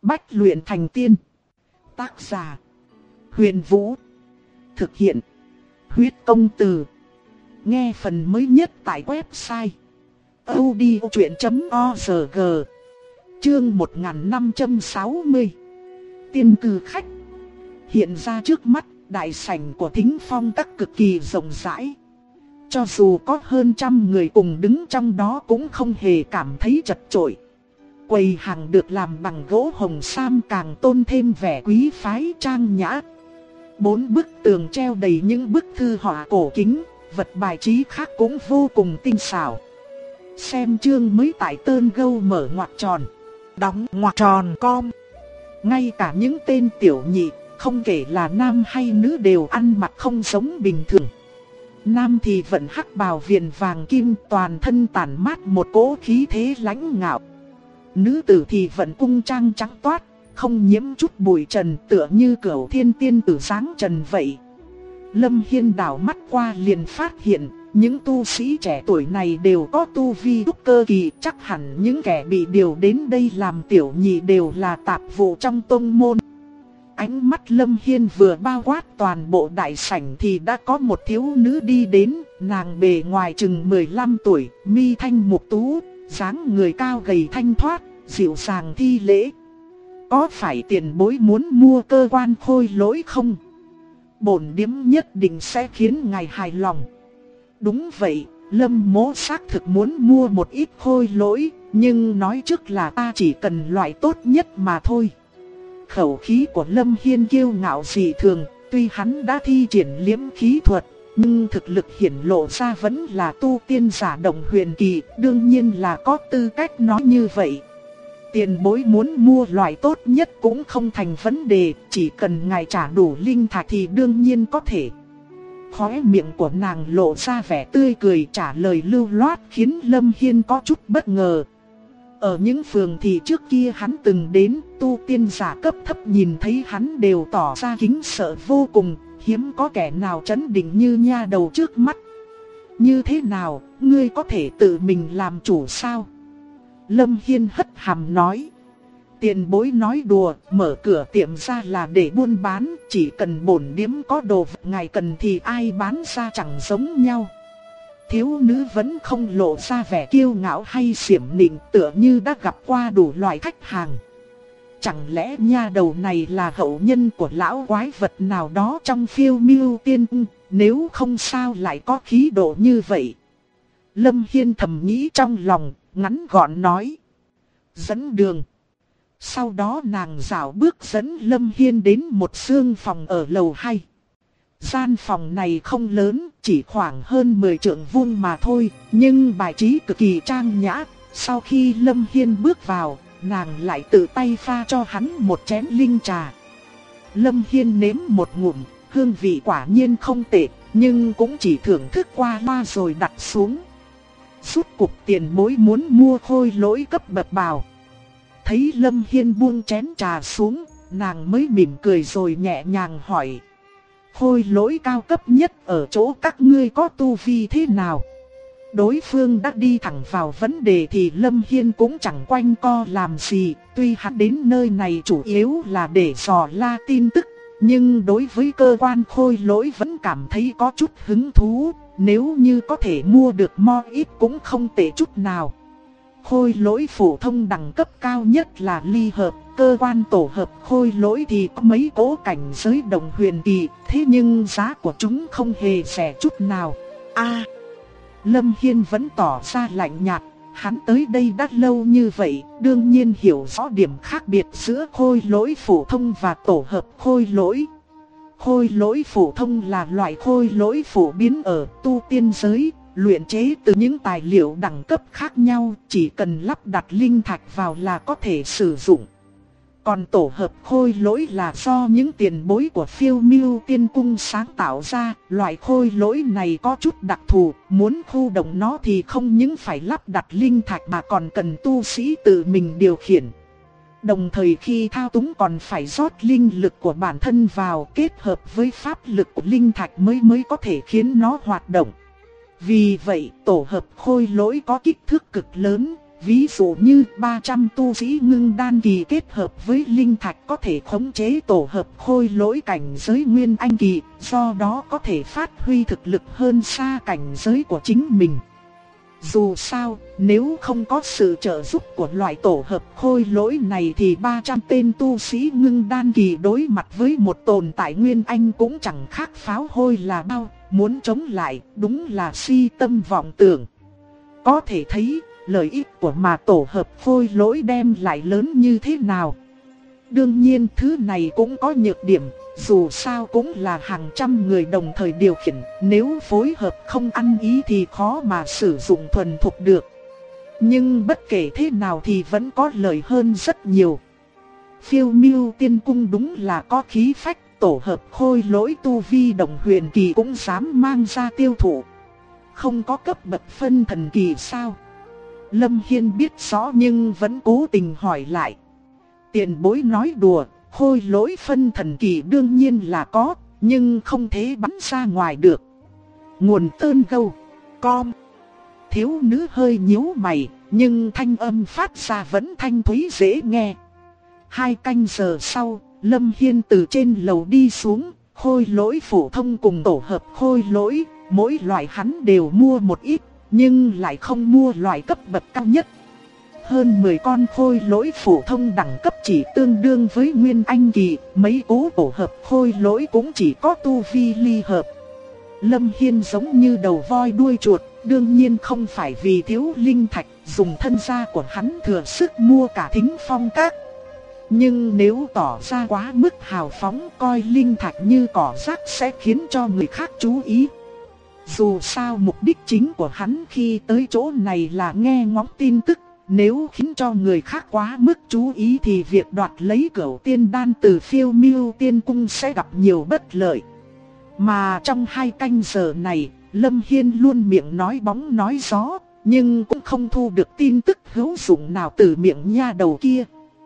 Bách luyện thành tiên. Tác giả: Huyền Vũ. Thực hiện: Huyết Công Từ. Nghe phần mới nhất tại website audiochuyện.org. Chương 1560. Tiên cư khách. Hiện ra trước mắt, đại sảnh của Thính Phong Các cực kỳ rộng rãi. Cho dù có hơn 100 người cùng đứng trong đó cũng không hề cảm thấy chật chội. Quầy hàng được làm bằng gỗ hồng sam càng tôn thêm vẻ quý phái trang nhã. 4 bức tường treo đầy những bức thư họa cổ kính, vật bài trí khác cũng vô cùng tinh xảo. Xem chương mới tại Tơn Gâu mở ngoặc tròn, đóng ngoặc tròn com. Ngay cả những tên tiểu nhị, không kể là nam hay nữ đều ăn mặc không giống bình thường. Nam thì vẫn hắc bào viền vàng kim, toàn thân tản mát một cỗ khí thế lãnh ngạo. Nữ tử thì vẫn cung trang trắng toát, không nhiễm chút bụi trần, tựa như cửu thiên tiên tử dáng trần vậy. Lâm Hiên đảo mắt qua liền phát hiện, những tu sĩ trẻ tuổi này đều có tu vi trúc cơ kỳ, chắc hẳn những kẻ bị điều đến đây làm tiểu nhị đều là tạp vụ trong tông môn. Ánh mắt Lâm Hiên vừa bao quát toàn bộ đại sảnh thì đã có một thiếu nữ đi đến, nàng bề ngoài chừng 15 tuổi, mi thanh mục tú, dáng người cao gầy thanh thoát, dịu dàng thi lễ. Có phải tiền bối muốn mua cơ quan khôi lỗi không? Bổn điếm nhất định sẽ khiến ngài hài lòng. Đúng vậy, Lâm mỗ xác thực muốn mua một ít khôi lỗi, nhưng nói trước là ta chỉ cần loại tốt nhất mà thôi. Khẩu khí của Lâm Hiên kiêu ngạo dị thường, tuy hắn đã thi triển liễm khí thuật, nhưng thực lực hiển lộ ra vẫn là tu tiên giả đồng huyền kỳ, đương nhiên là có tư cách nói như vậy. Tiền bối muốn mua loại tốt nhất cũng không thành vấn đề, chỉ cần ngài trả đủ linh thạch thì đương nhiên có thể. Khóe miệng của nàng lộ ra vẻ tươi cười, trả lời lưu loát khiến Lâm Hiên có chút bất ngờ. Ở những phường thì trước kia hắn từng đến, tu tiên giả cấp thấp nhìn thấy hắn đều tỏ ra kính sợ vô cùng, hiếm có kẻ nào trấn định như nha đầu trước mắt. Như thế nào, ngươi có thể tự mình làm chủ sao? Lâm Hiên hất hàm nói. Tiền bối nói đùa, mở cửa tiệm ra là để buôn bán, chỉ cần bổn điếm có đồ vật ngài cần thì ai bán ra chẳng giống nhau. Thiếu nữ vẫn không lộ ra vẻ kiêu ngạo hay xiểm nịnh, tựa như đã gặp qua đủ loại khách hàng. Chẳng lẽ nha đầu này là hậu nhân của lão quái vật nào đó trong Phiêu Miêu Tiên Cung, nếu không sao lại có khí độ như vậy? Lâm Hiên thầm nghĩ trong lòng, ngắn gọn nói. Dẫn đường. Sau đó nàng dạo bước dẫn Lâm Hiên đến một xương phòng ở lầu 2. Gian phòng này không lớn, chỉ khoảng hơn 10 trượng vuông mà thôi, nhưng bài trí cực kỳ trang nhã. Sau khi Lâm Hiên bước vào, nàng lại tự tay pha cho hắn một chén linh trà. Lâm Hiên nếm một ngụm, hương vị quả nhiên không tệ, nhưng cũng chỉ thưởng thức qua loa rồi đặt xuống. Rút cục tiền bối muốn mua khôi lỗi cấp bậc bào. Thấy Lâm Hiên buông chén trà xuống, nàng mới mỉm cười rồi nhẹ nhàng hỏi. Khôi lỗi cao cấp nhất ở chỗ các ngươi có tu vi thế nào? Đối phương đã đi thẳng vào vấn đề thì Lâm Hiên cũng chẳng quanh co làm gì. Tuy hắn đến nơi này chủ yếu là để dò la tin tức, nhưng đối với cơ quan khôi lỗi vẫn cảm thấy có chút hứng thú. Nếu như có thể mua được mo ít cũng không tệ chút nào. Khôi lỗi phổ thông đẳng cấp cao nhất là ly hợp, cơ quan tổ hợp khôi lỗi thì có mấy cỗ cảnh giới đồng huyền kỳ, thế nhưng giá của chúng không hề rẻ chút nào. Lâm Hiên vẫn tỏ ra lạnh nhạt, hắn tới đây đã lâu như vậy, đương nhiên hiểu rõ điểm khác biệt giữa khôi lỗi phổ thông và tổ hợp khôi lỗi. Khôi lỗi phổ thông là loại khôi lỗi phổ biến ở tu tiên giới, luyện chế từ những tài liệu đẳng cấp khác nhau, chỉ cần lắp đặt linh thạch vào là có thể sử dụng. Còn tổ hợp khôi lỗi là do những tiền bối của Phiêu Miêu Tiên Cung sáng tạo ra, loại khôi lỗi này có chút đặc thù, muốn khu động nó thì không những phải lắp đặt linh thạch mà còn cần tu sĩ tự mình điều khiển. Đồng thời khi thao túng còn phải rót linh lực của bản thân vào kết hợp với pháp lực của linh thạch mới có thể khiến nó hoạt động. Vì vậy tổ hợp khôi lỗi có kích thước cực lớn, Ví dụ như 300 tu sĩ ngưng đan kỳ kết hợp với linh thạch có thể khống chế tổ hợp khôi lỗi cảnh giới nguyên anh kỳ, do đó có thể phát huy thực lực hơn xa cảnh giới của chính mình. Dù sao, nếu không có sự trợ giúp của loại tổ hợp khôi lỗi này thì 300 tên tu sĩ ngưng đan kỳ đối mặt với một tồn tại nguyên anh cũng chẳng khác pháo hôi là bao, muốn chống lại đúng là si tâm vọng tưởng. Có thể thấy, lợi ích của mà tổ hợp khôi lỗi đem lại lớn như thế nào. Đương nhiên thứ này cũng có nhược điểm, dù sao cũng là hàng trăm người đồng thời điều khiển, nếu phối hợp không ăn ý thì khó mà sử dụng thuần thục được. Nhưng bất kể thế nào thì vẫn có lợi hơn rất nhiều. Phiêu Miêu Tiên Cung đúng là có khí phách, tổ hợp khôi lỗi tu vi đồng huyền kỳ cũng dám mang ra tiêu thụ. Không có cấp bậc phân thần kỳ sao? Lâm Hiên biết rõ nhưng vẫn cố tình hỏi lại. Tiền bối nói đùa, khôi lỗi phân thần kỳ đương nhiên là có, nhưng không thể bắn ra ngoài được. Nguồn tơn gâu, com. Thiếu nữ hơi nhíu mày, nhưng thanh âm phát ra vẫn thanh thúy dễ nghe. 2 canh giờ sau, Lâm Hiên từ trên lầu đi xuống, khôi lỗi phổ thông cùng tổ hợp khôi lỗi, mỗi loại hắn đều mua một ít, nhưng lại không mua loại cấp bậc cao nhất. Hơn 10 con khôi lỗi phổ thông đẳng cấp chỉ tương đương với nguyên anh kỳ, mấy cố tổ hợp khôi lỗi cũng chỉ có tu vi ly hợp. Lâm Hiên giống như đầu voi đuôi chuột, đương nhiên không phải vì thiếu linh thạch, dùng thân gia của hắn thừa sức mua cả Thính Phong Các. Nhưng nếu tỏ ra quá mức hào phóng, coi linh thạch như cỏ rác sẽ khiến cho người khác chú ý. Dù sao mục đích chính của hắn khi tới chỗ này là nghe ngóng tin tức, nếu khiến cho người khác quá mức chú ý thì việc đoạt lấy Cửu Tiên Đan từ Phiêu Miêu Tiên Cung sẽ gặp nhiều bất lợi. Mà trong 2 canh giờ này, Lâm Hiên luôn miệng nói bóng nói gió, nhưng cũng không thu được tin tức hữu dụng nào từ miệng nha đầu kia.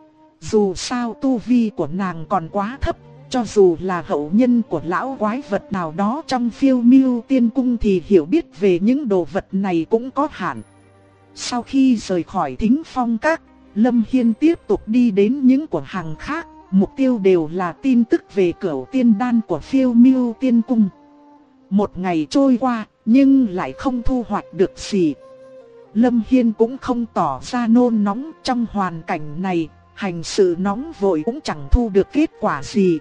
Dù sao tu vi của nàng còn quá thấp, cho dù là hậu nhân của lão quái vật nào đó trong Phiêu Miêu Tiên Cung thì hiểu biết về những đồ vật này cũng có hạn. Sau khi rời khỏi Thính Phong Các, Lâm Hiên tiếp tục đi đến những cửa hàng khác, mục tiêu đều là tin tức về Cửu Tiên Đan của Phiêu Miêu Tiên Cung. Một ngày trôi qua, nhưng lại không thu hoạch được gì. Lâm Hiên cũng không tỏ ra nôn nóng, trong hoàn cảnh này, hành sự nóng vội cũng chẳng thu được kết quả gì.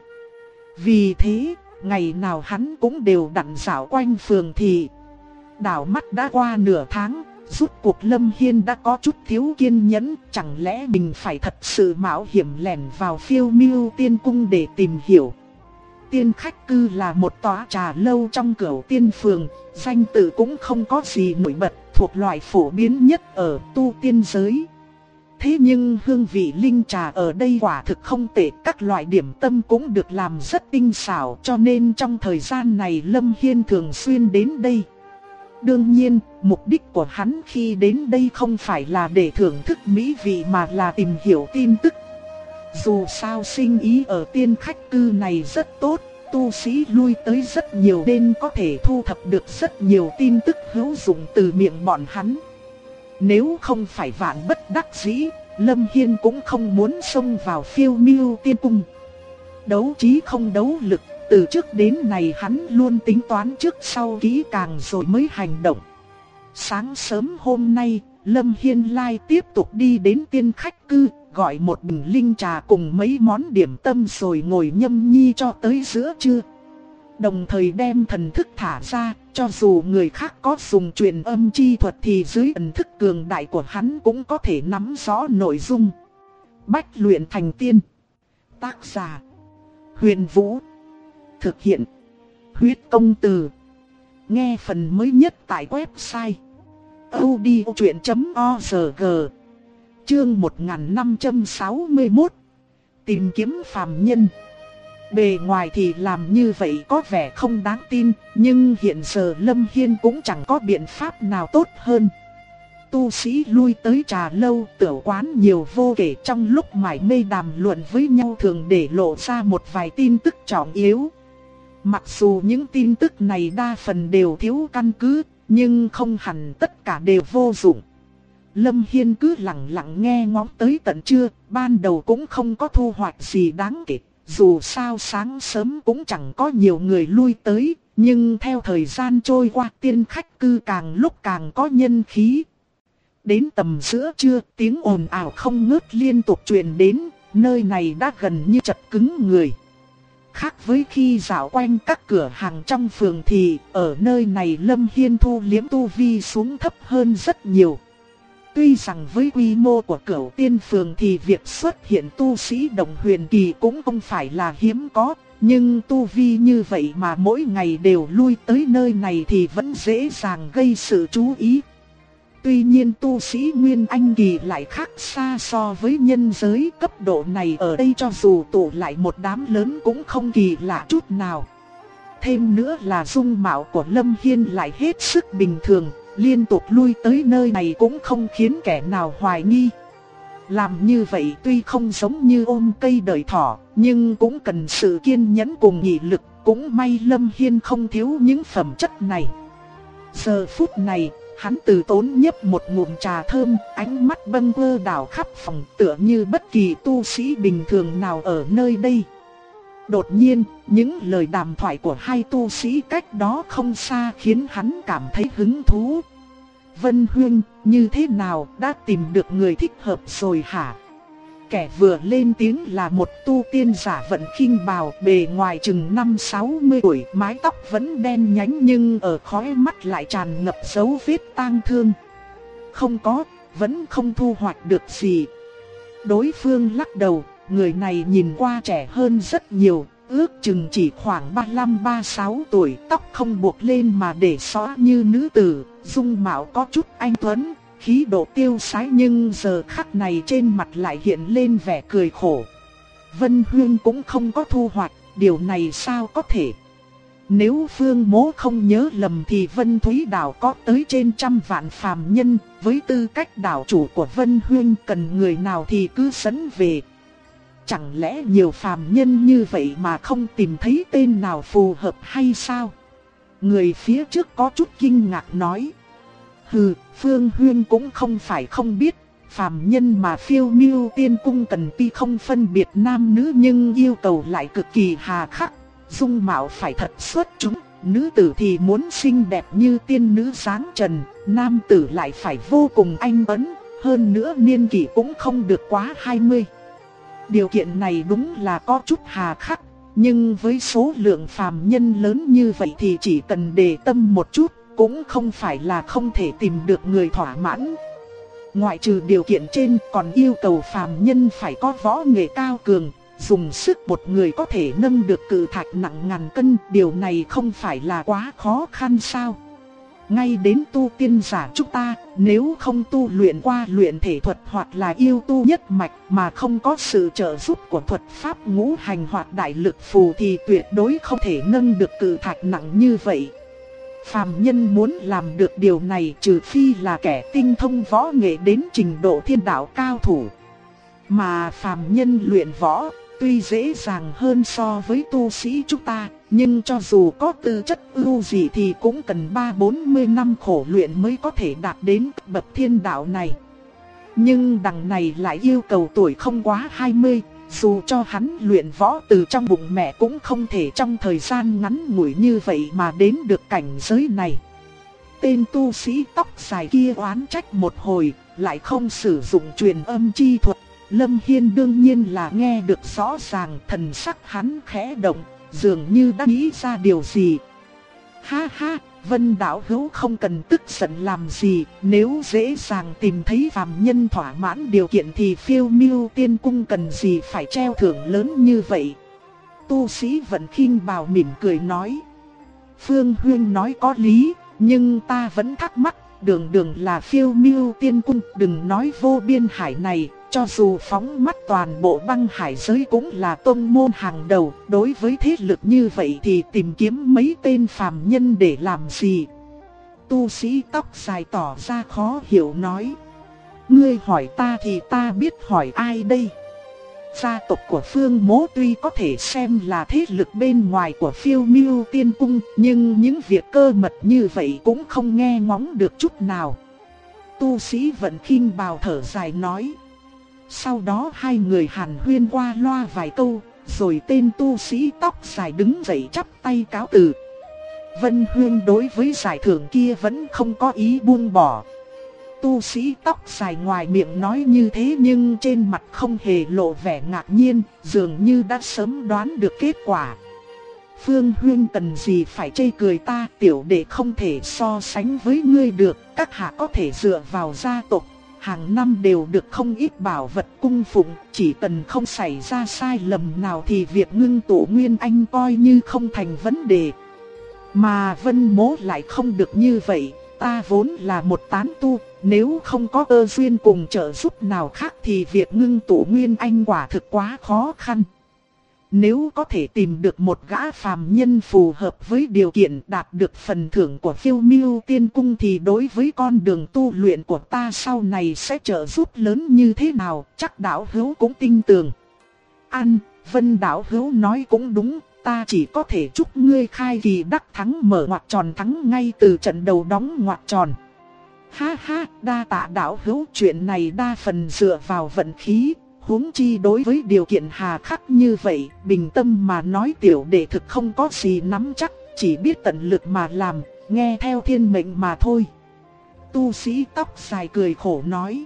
Vì thế, ngày nào hắn cũng đều đặn dạo quanh phường thị. Đảo mắt đã qua nửa tháng, rốt cuộc Lâm Hiên đã có chút thiếu kiên nhẫn, chẳng lẽ mình phải thật sự mạo hiểm lẻn vào Phiêu Miêu Tiên Cung để tìm hiểu. Tiên Khách Cư là một tòa trà lâu trong Cửu Tiên Phường, danh tự cũng không có gì nổi bật, thuộc loại phổ biến nhất ở tu tiên giới. Thế nhưng hương vị linh trà ở đây quả thực không tệ, các loại điểm tâm cũng được làm rất tinh xảo, cho nên trong thời gian này Lâm Hiên thường xuyên đến đây. Đương nhiên, mục đích của hắn khi đến đây không phải là để thưởng thức mỹ vị mà là tìm hiểu tin tức. Dù sao sinh ý ở Tiên Khách Cư này rất tốt, tu sĩ lui tới rất nhiều nên có thể thu thập được rất nhiều tin tức hữu dụng từ miệng bọn hắn. Nếu không phải vạn bất đắc dĩ, Lâm Hiên cũng không muốn xông vào Phiêu Miêu Tiên Cung. Đấu trí không đấu lực, từ trước đến nay hắn luôn tính toán trước sau kỹ càng rồi mới hành động. Sáng sớm hôm nay, Lâm Hiên Lai tiếp tục đi đến Tiên Khách Cư, gọi một bình linh trà cùng mấy món điểm tâm rồi ngồi nhâm nhi cho tới giữa trưa. Đồng thời đem thần thức thả ra, cho dù người khác có dùng truyền âm chi thuật thì dưới thần thức cường đại của hắn cũng có thể nắm rõ nội dung. Bách luyện thành tiên. Tác giả: Huyền Vũ. Thực hiện: Huyết Công Từ. Nghe phần mới nhất tại website audiochuyện.org. Chương 1561. Tìm kiếm phàm nhân. Bề ngoài thì làm như vậy có vẻ không đáng tin, nhưng hiện giờ Lâm Hiên cũng chẳng có biện pháp nào tốt hơn. Tu sĩ lui tới trà lâu, tửu quán nhiều vô kể, trong lúc mải mê đàm luận với nhau thường để lộ ra một vài tin tức trọng yếu. Mặc dù những tin tức này đa phần đều thiếu căn cứ, nhưng không hẳn tất cả đều vô dụng. Lâm Hiên cứ lặng lặng nghe ngóng tới tận trưa, ban đầu cũng không có thu hoạch gì đáng kể. Dù sao sáng sớm cũng chẳng có nhiều người lui tới, nhưng theo thời gian trôi qua tiên khách cư càng lúc càng có nhân khí. Đến tầm giữa trưa, tiếng ồn ào không ngớt liên tục truyền đến, nơi này đã gần như chật cứng người. Khác với khi dạo quanh các cửa hàng trong phường thì ở nơi này Lâm Hiên thu liếm tu vi xuống thấp hơn rất nhiều. Tuy rằng với quy mô của Cửu Tiên Phường thì việc xuất hiện tu sĩ đồng huyền kỳ cũng không phải là hiếm có, nhưng tu vi như vậy mà mỗi ngày đều lui tới nơi này thì vẫn dễ dàng gây sự chú ý. Tuy nhiên tu sĩ Nguyên Anh kỳ lại khác xa so với nhân giới, cấp độ này ở đây cho dù tụ lại một đám lớn cũng không kỳ lạ chút nào. Thêm nữa là dung mạo của Lâm Hiên lại hết sức bình thường, liên tục lui tới nơi này cũng không khiến kẻ nào hoài nghi. Làm như vậy tuy không giống như ôm cây đợi thỏ, nhưng cũng cần sự kiên nhẫn cùng nghị lực, cũng may Lâm Hiên không thiếu những phẩm chất này. Giờ phút này, hắn từ tốn nhấp một ngụm trà thơm, ánh mắt bâng quơ đảo khắp phòng tựa như bất kỳ tu sĩ bình thường nào ở nơi đây. Đột nhiên, những lời đàm thoại của hai tu sĩ cách đó không xa khiến hắn cảm thấy hứng thú. Vân Huynh, như thế nào, đã tìm được người thích hợp rồi hả? Kẻ vừa lên tiếng là một tu tiên giả vận khinh bào, bề ngoài chừng 50-60 tuổi, mái tóc vẫn đen nhánh nhưng ở khóe mắt lại tràn ngập dấu vết tang thương. Không có, vẫn không thu hoạch được gì. Đối phương lắc đầu, người này nhìn qua trẻ hơn rất nhiều, ước chừng chỉ khoảng 35-36 tuổi, tóc không buộc lên mà để xõa như nữ tử, dung mạo có chút anh tuấn, khí độ tiêu sái nhưng giờ khắc này trên mặt lại hiện lên vẻ cười khổ. Vân Huyên cũng không có thu hoạch, điều này sao có thể? Nếu Phương Mỗ không nhớ lầm thì Vân Thúy Đảo có tới trên 100 vạn phàm nhân, với tư cách đảo chủ của Vân Huyên cần người nào thì cứ dẫn về. Chẳng lẽ nhiều phàm nhân như vậy mà không tìm thấy tên nào phù hợp hay sao? Người phía trước có chút kinh ngạc nói. Hừ, Phương Huyên cũng không phải không biết, phàm nhân mà Phiêu Miêu Tiên Cung cần tuy không phân biệt nam nữ nhưng yêu cầu lại cực kỳ hà khắc, dung mạo phải thật xuất chúng, nữ tử thì muốn xinh đẹp như tiên nữ dáng trần, nam tử lại phải vô cùng anh tuấn, hơn nữa niên kỷ cũng không được quá 20. Điều kiện này đúng là có chút hà khắc, nhưng với số lượng phàm nhân lớn như vậy thì chỉ cần đề tâm một chút, cũng không phải là không thể tìm được người thỏa mãn. Ngoại trừ điều kiện trên còn yêu cầu phàm nhân phải có võ nghệ cao cường, dùng sức một người có thể nâng được cự thạch nặng ngàn cân, điều này không phải là quá khó khăn sao? Ngay đến tu tiên giả chúng ta, nếu không tu luyện qua luyện thể thuật hoặc là yêu tu nhất mạch mà không có sự trợ giúp của thuật pháp ngũ hành hoặc đại lực phù thì tuyệt đối không thể nâng được cự thạch nặng như vậy. Phàm nhân muốn làm được điều này trừ phi là kẻ tinh thông võ nghệ đến trình độ thiên đạo cao thủ. Mà phàm nhân luyện võ tuy dễ dàng hơn so với tu sĩ chúng ta, nhưng cho dù có tư chất ưu dị thì cũng cần 30-40 năm khổ luyện mới có thể đạt đến bậc thiên đạo này. Nhưng đằng này lại yêu cầu tuổi không quá 20, dù cho hắn luyện võ từ trong bụng mẹ cũng không thể trong thời gian ngắn ngủi như vậy mà đến được cảnh giới này. Tên tu sĩ tóc dài kia oán trách một hồi, lại không sử dụng truyền âm chi thuật. Lâm Hiên đương nhiên là nghe được rõ ràng, thần sắc hắn khẽ động, dường như đã nghĩ ra điều gì. Ha ha, Vân đạo hữu không cần tức giận làm gì, nếu dễ dàng tìm thấy phàm nhân thỏa mãn điều kiện thì Phiêu Miêu Tiên Cung cần gì phải treo thưởng lớn như vậy. Tu sĩ Vận Khinh Bào mỉm cười nói. Phương Huyên nói có lý, nhưng ta vẫn thắc mắc, đường đường là Phiêu Miêu Tiên Cung, đừng nói vô biên hải này, cho dù phóng mắt toàn bộ băng hải giới cũng là tông môn hàng đầu, đối với thế lực như vậy thì tìm kiếm mấy tên phàm nhân để làm gì? Tu sĩ tóc dài tỏ ra khó hiểu nói. Ngươi hỏi ta thì ta biết hỏi ai đây? Gia tộc của Phương Mỗ tuy có thể xem là thế lực bên ngoài của Phiêu Miêu Tiên Cung, nhưng những việc cơ mật như vậy cũng không nghe ngóng được chút nào. Tu sĩ Vận Khinh Bào thở dài nói. Sau đó hai người hàn huyên qua loa vài câu, rồi tên tu sĩ tóc dài đứng dậy chắp tay cáo từ. Vân Huyên đối với giải thưởng kia vẫn không có ý buông bỏ. Tu sĩ tóc dài ngoài miệng nói như thế nhưng trên mặt không hề lộ vẻ ngạc nhiên, dường như đã sớm đoán được kết quả. Phương Huyên cần gì phải chê cười ta, tiểu đệ không thể so sánh với ngươi được, các hạ có thể dựa vào gia tộc, hàng năm đều được không ít bảo vật cung phụng, chỉ cần không xảy ra sai lầm nào thì việc ngưng tụ Nguyên Anh coi như không thành vấn đề. Mà Vân Mỗ lại không được như vậy, ta vốn là một tán tu, nếu không có cơ duyên cùng trợ giúp nào khác thì việc ngưng tụ Nguyên Anh quả thực quá khó khăn. Nếu có thể tìm được một gã phàm nhân phù hợp với điều kiện đạt được phần thưởng của Phiêu Miêu Tiên Cung thì đối với con đường tu luyện của ta sau này sẽ trợ giúp lớn như thế nào, chắc đạo hữu cũng tin tưởng. Vân đạo hữu nói cũng đúng, ta chỉ có thể chúc ngươi khai kỳ đắc thắng, mở ngoặc tròn thắng ngay từ trận đầu đóng ngoặc tròn. Ha ha, đa tạ đạo hữu, chuyện này đa phần dựa vào vận khí. Huống chi đối với điều kiện hà khắc như vậy, bình tâm mà nói tiểu đệ thực không có gì nắm chắc, chỉ biết tận lực mà làm, nghe theo thiên mệnh mà thôi. Tu sĩ tóc dài cười khổ nói.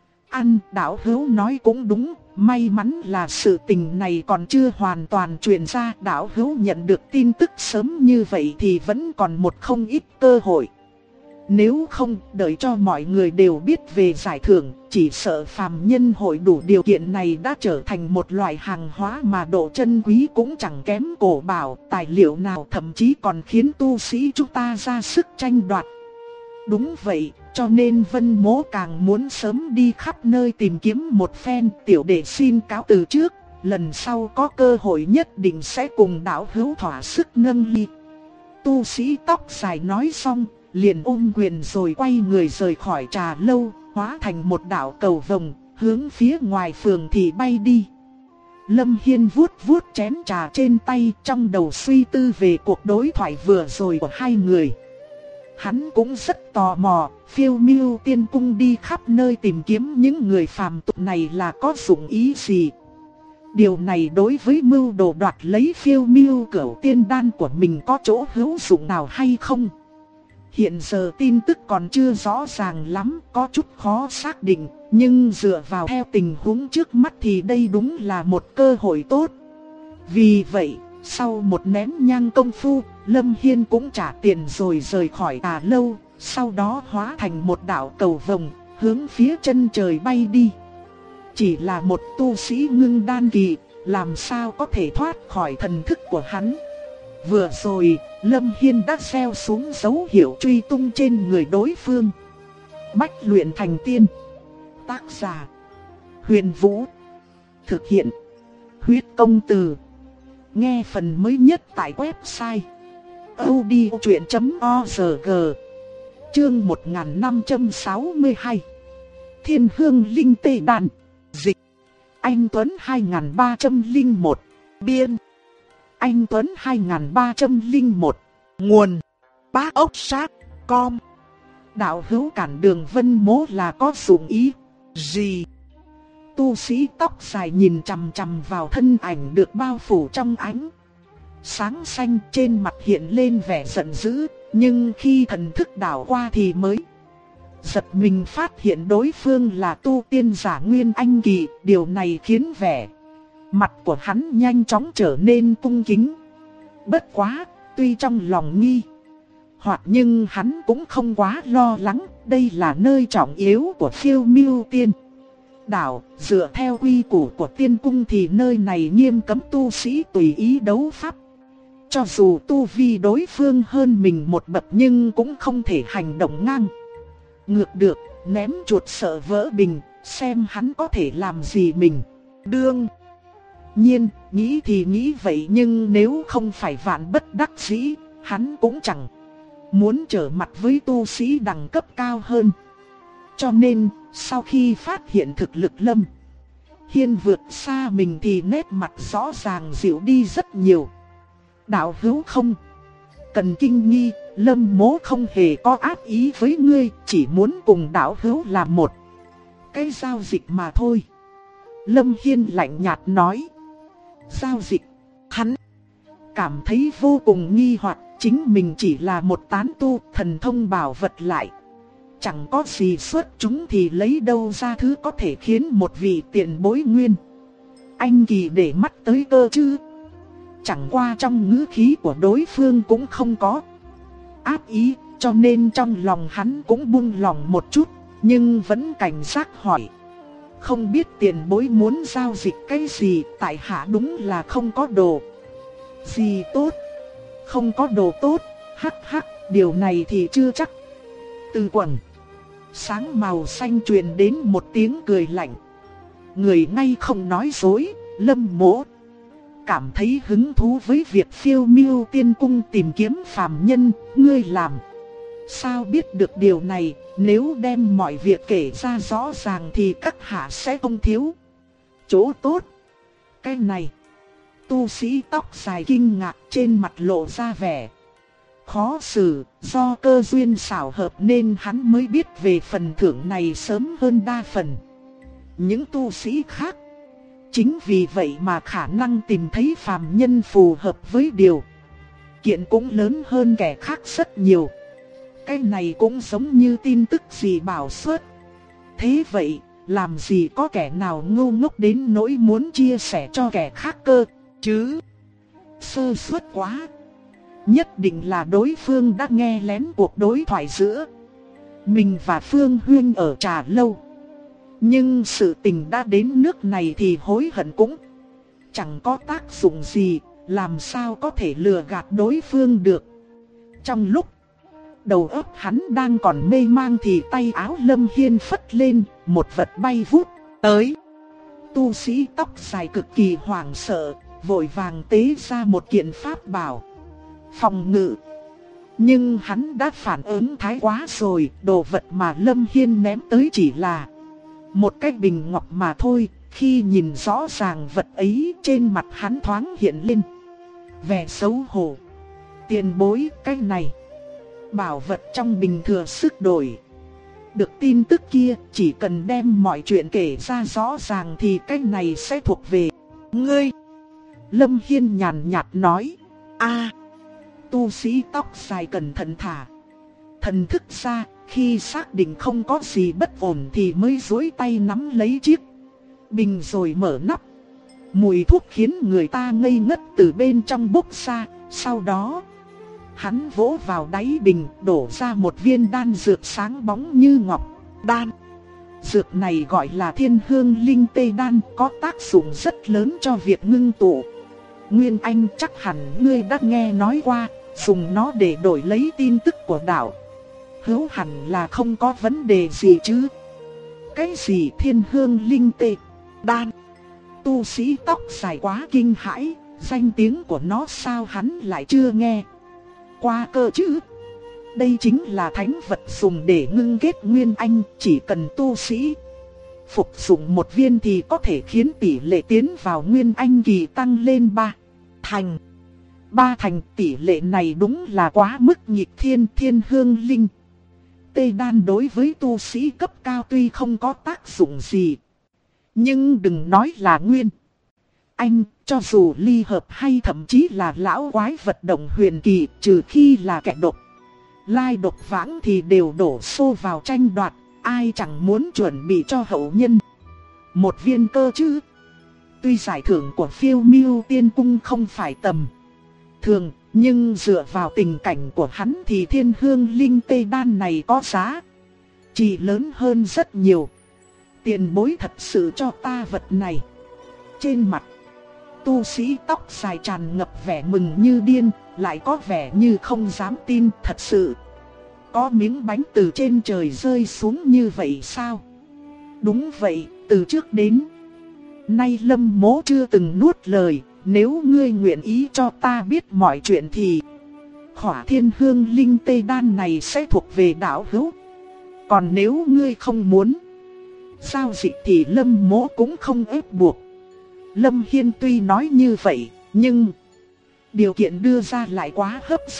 Đạo hữu nói cũng đúng, may mắn là sự tình này còn chưa hoàn toàn truyền ra. Đạo hữu nhận được tin tức sớm như vậy thì vẫn còn một không ít cơ hội. Nếu không, đợi cho mọi người đều biết về giải thưởng, chỉ sợ phàm nhân hội đủ điều kiện này đã trở thành một loại hàng hóa mà độ chân quý cũng chẳng kém cổ bảo, tài liệu nào, thậm chí còn khiến tu sĩ chúng ta ra sức tranh đoạt. Đúng vậy, cho nên Vân Mỗ càng muốn sớm đi khắp nơi tìm kiếm một phen, tiểu đệ xin cáo từ trước, lần sau có cơ hội nhất định sẽ cùng đạo hữu thỏa sức nâng ly. Tu sĩ tóc dài nói xong, liền ôm quyền rồi quay người rời khỏi trà lâu, hóa thành một đạo cầu vồng, hướng phía ngoài phường thì bay đi. Lâm Hiên vuốt vuốt chén trà trên tay, trong đầu suy tư về cuộc đối thoại vừa rồi của hai người. Hắn cũng rất tò mò, Phiêu Miêu Tiên Cung đi khắp nơi tìm kiếm những người phàm tục này là có dụng ý gì. Điều này đối với mưu đồ đoạt lấy Phiêu Miêu Cửu Tiên Đan của mình có chỗ hữu dụng nào hay không? Hiện giờ tin tức còn chưa rõ ràng lắm, có chút khó xác định, nhưng dựa vào theo tình huống trước mắt thì đây đúng là một cơ hội tốt. Vì vậy, sau một nén nhang công phu, Lâm Hiên cũng trả tiền rồi rời khỏi Trà lâu, sau đó hóa thành một đạo cầu vồng, hướng phía chân trời bay đi. Chỉ là một tu sĩ ngưng đan kỳ, làm sao có thể thoát khỏi thần thức của hắn. Vừa rồi, Lâm Hiên đã gieo xuống dấu hiệu truy tung trên người đối phương. Bách luyện thành tiên. Tác giả: Huyền Vũ. Thực hiện: Huyết Công Từ. Nghe phần mới nhất tại website audiochuyện.org. Chương 1562. Thiên Hương Linh Tê Đan. Dịch: Anh Tuấn 2301. Biên: Anh Tuấn 2301. Nguồn: Bác Ốc Sát Com. Đạo hữu cản đường Vân Mỗ là có dụng ý gì? Tu sĩ tóc dài nhìn chằm chằm vào thân ảnh được bao phủ trong ánh sáng xanh, trên mặt hiện lên vẻ giận dữ, nhưng khi thần thức đảo qua thì mới giật mình phát hiện đối phương là tu tiên giả Nguyên Anh kỳ. Điều này khiến vẻ mặt của hắn nhanh chóng trở nên cung kính. Bất quá, tuy trong lòng nghi hoặc nhưng hắn cũng không quá lo lắng, đây là nơi trọng yếu của Phiêu Miêu Tiên Đảo, dựa theo quy củ của tiên cung thì nơi này nghiêm cấm tu sĩ tùy ý đấu pháp. Cho dù tu vi đối phương hơn mình một bậc nhưng cũng không thể hành động ngang ngược được, ném chuột sợ vỡ bình, xem hắn có thể làm gì mình. Đương nhiên, nghĩ thì nghĩ vậy nhưng nếu không phải vạn bất đắc dĩ, hắn cũng chẳng muốn trở mặt với tu sĩ đẳng cấp cao hơn. Cho nên, sau khi phát hiện thực lực Lâm Hiên vượt xa mình thì nét mặt rõ ràng dịu đi rất nhiều. Đạo hữu không cần kinh nghi, Lâm Mỗ không hề có ác ý với ngươi, chỉ muốn cùng đạo hữu làm một cái giao dịch mà thôi. Lâm Hiên lạnh nhạt nói. Giao dịch? Hắn cảm thấy vô cùng nghi hoặc, chính mình chỉ là một tán tu, thần thông bảo vật lại chẳng có gì xuất chúng thì lấy đâu ra thứ có thể khiến một vị tiền bối nguyên anh kỳ để mắt tới cơ chứ. Chẳng qua trong ngữ khí của đối phương cũng không có ác ý, cho nên trong lòng hắn cũng buông lòng một chút, nhưng vẫn cảnh giác hỏi. Không biết tiền bối muốn giao dịch cái gì, tại hạ đúng là không có đồ gì tốt. Không có đồ tốt, hắc hắc, điều này thì chưa chắc. Từ quần sáng màu xanh truyền đến một tiếng cười lạnh. Người ngay không nói dối, Lâm Mỗ cảm thấy hứng thú với việc phiêu miêu tiên cung tìm kiếm phàm nhân, ngươi làm sao biết được điều này, nếu đem mọi việc kể ra rõ ràng thì các hạ sẽ không thiếu chỗ tốt. Cái này, tu sĩ tóc dài kinh ngạc, trên mặt lộ ra vẻ khó xử, do cơ duyên xảo hợp nên hắn mới biết về phần thưởng này sớm hơn đa phần những tu sĩ khác. Chính vì vậy mà khả năng tìm thấy phàm nhân phù hợp với điều kiện cũng lớn hơn kẻ khác rất nhiều. Cái này cũng giống như tin tức gì bảo suất. Thế vậy, làm gì có kẻ nào ngu ngốc đến nỗi muốn chia sẻ cho kẻ khác cơ chứ? Sơ suất quá. Nhất định là đối phương đã nghe lén cuộc đối thoại giữa mình và Phương Huyên ở Trà Lâu. Nhưng sự tình đã đến nước này thì hối hận cũng chẳng có tác dụng gì, làm sao có thể lừa gạt đối phương được. Trong lúc đầu óc hắn đang còn mê mang thì tay áo Lâm Hiên phất lên, một vật bay vút tới. Tu sĩ tóc dài cực kỳ hoảng sợ, vội vàng tế ra một kiện pháp bảo phòng ngự. Nhưng hắn đã phản ứng thái quá rồi, đồ vật mà Lâm Hiên ném tới chỉ là một cái bình ngọc mà thôi. Khi nhìn rõ ràng vật ấy, trên mặt hắn thoáng hiện lên vẻ xấu hổ. Tiền bối, cái này bảo vật trong bình thừa sức đổi được tin tức kia, chỉ cần đem mọi chuyện kể ra rõ ràng thì cái này sẽ thuộc về ngươi. Lâm Hiên nhàn nhạt nói. Tu sĩ tóc dài cẩn thận thả thần thức ra, khi xác định không có gì bất ổn thì mới duỗi tay nắm lấy chiếc bình rồi mở nắp. Mùi thuốc khiến người ta ngây ngất từ bên trong bốc ra. Sau đó hắn vỗ vào đáy bình, đổ ra một viên đan dược sáng bóng như ngọc. Đan dược này gọi là Thiên Hương Linh Tê Đan, có tác dụng rất lớn cho việc ngưng tụ Nguyên Anh. Chắc hẳn ngươi đã nghe nói qua, dùng nó để đổi lấy tin tức của đạo hữu hẳn là không có vấn đề gì chứ. Cái gì Thiên Hương Linh Tê Đan? Tu sĩ tóc dài quá kinh hãi, danh tiếng của nó sao hắn lại chưa nghe qua cơ chứ? Đây chính là thánh vật dùng để ngưng kết Nguyên Anh, chỉ cần tu sĩ phục dụng một viên thì có thể khiến tỷ lệ tiến vào Nguyên Anh kỳ tăng lên 3 thành. Tỷ lệ này đúng là quá mức nghịch thiên. Thiên Hương Linh Tê Đan đối với tu sĩ cấp cao tuy không có tác dụng gì, nhưng đừng nói là Nguyên Anh, cho dù ly hợp hay thậm chí là lão quái vật động huyền kỳ, trừ khi là kẻ độc lai độc vãng thì đều đổ xô vào tranh đoạt. Ai chẳng muốn chuẩn bị cho hậu nhân một viên cơ chứ. Tuy giải thưởng của phiêu miêu tiên cung không phải tầm thường, nhưng dựa vào tình cảnh của hắn thì Thiên Hương Linh Tê Đan này có giá trị lớn hơn rất nhiều. Tiền bối thật sự cho ta vật này. Trên mặt tu sĩ tóc dài tràn ngập vẻ mừng như điên, lại có vẻ như không dám tin. Thật sự có miếng bánh từ trên trời rơi xuống như vậy sao? Đúng vậy, từ trước đến nay Lâm Mỗ chưa từng nuốt lời. Nếu ngươi nguyện ý cho ta biết mọi chuyện thì Hỏa Thiên Hương Linh Tê Đan này sẽ thuộc về đạo hữu. Còn nếu ngươi không muốn giao dịch thì Lâm Mỗ cũng không ép buộc. Lâm Hiên tuy nói như vậy, nhưng điều kiện đưa ra lại quá hấp dẫn,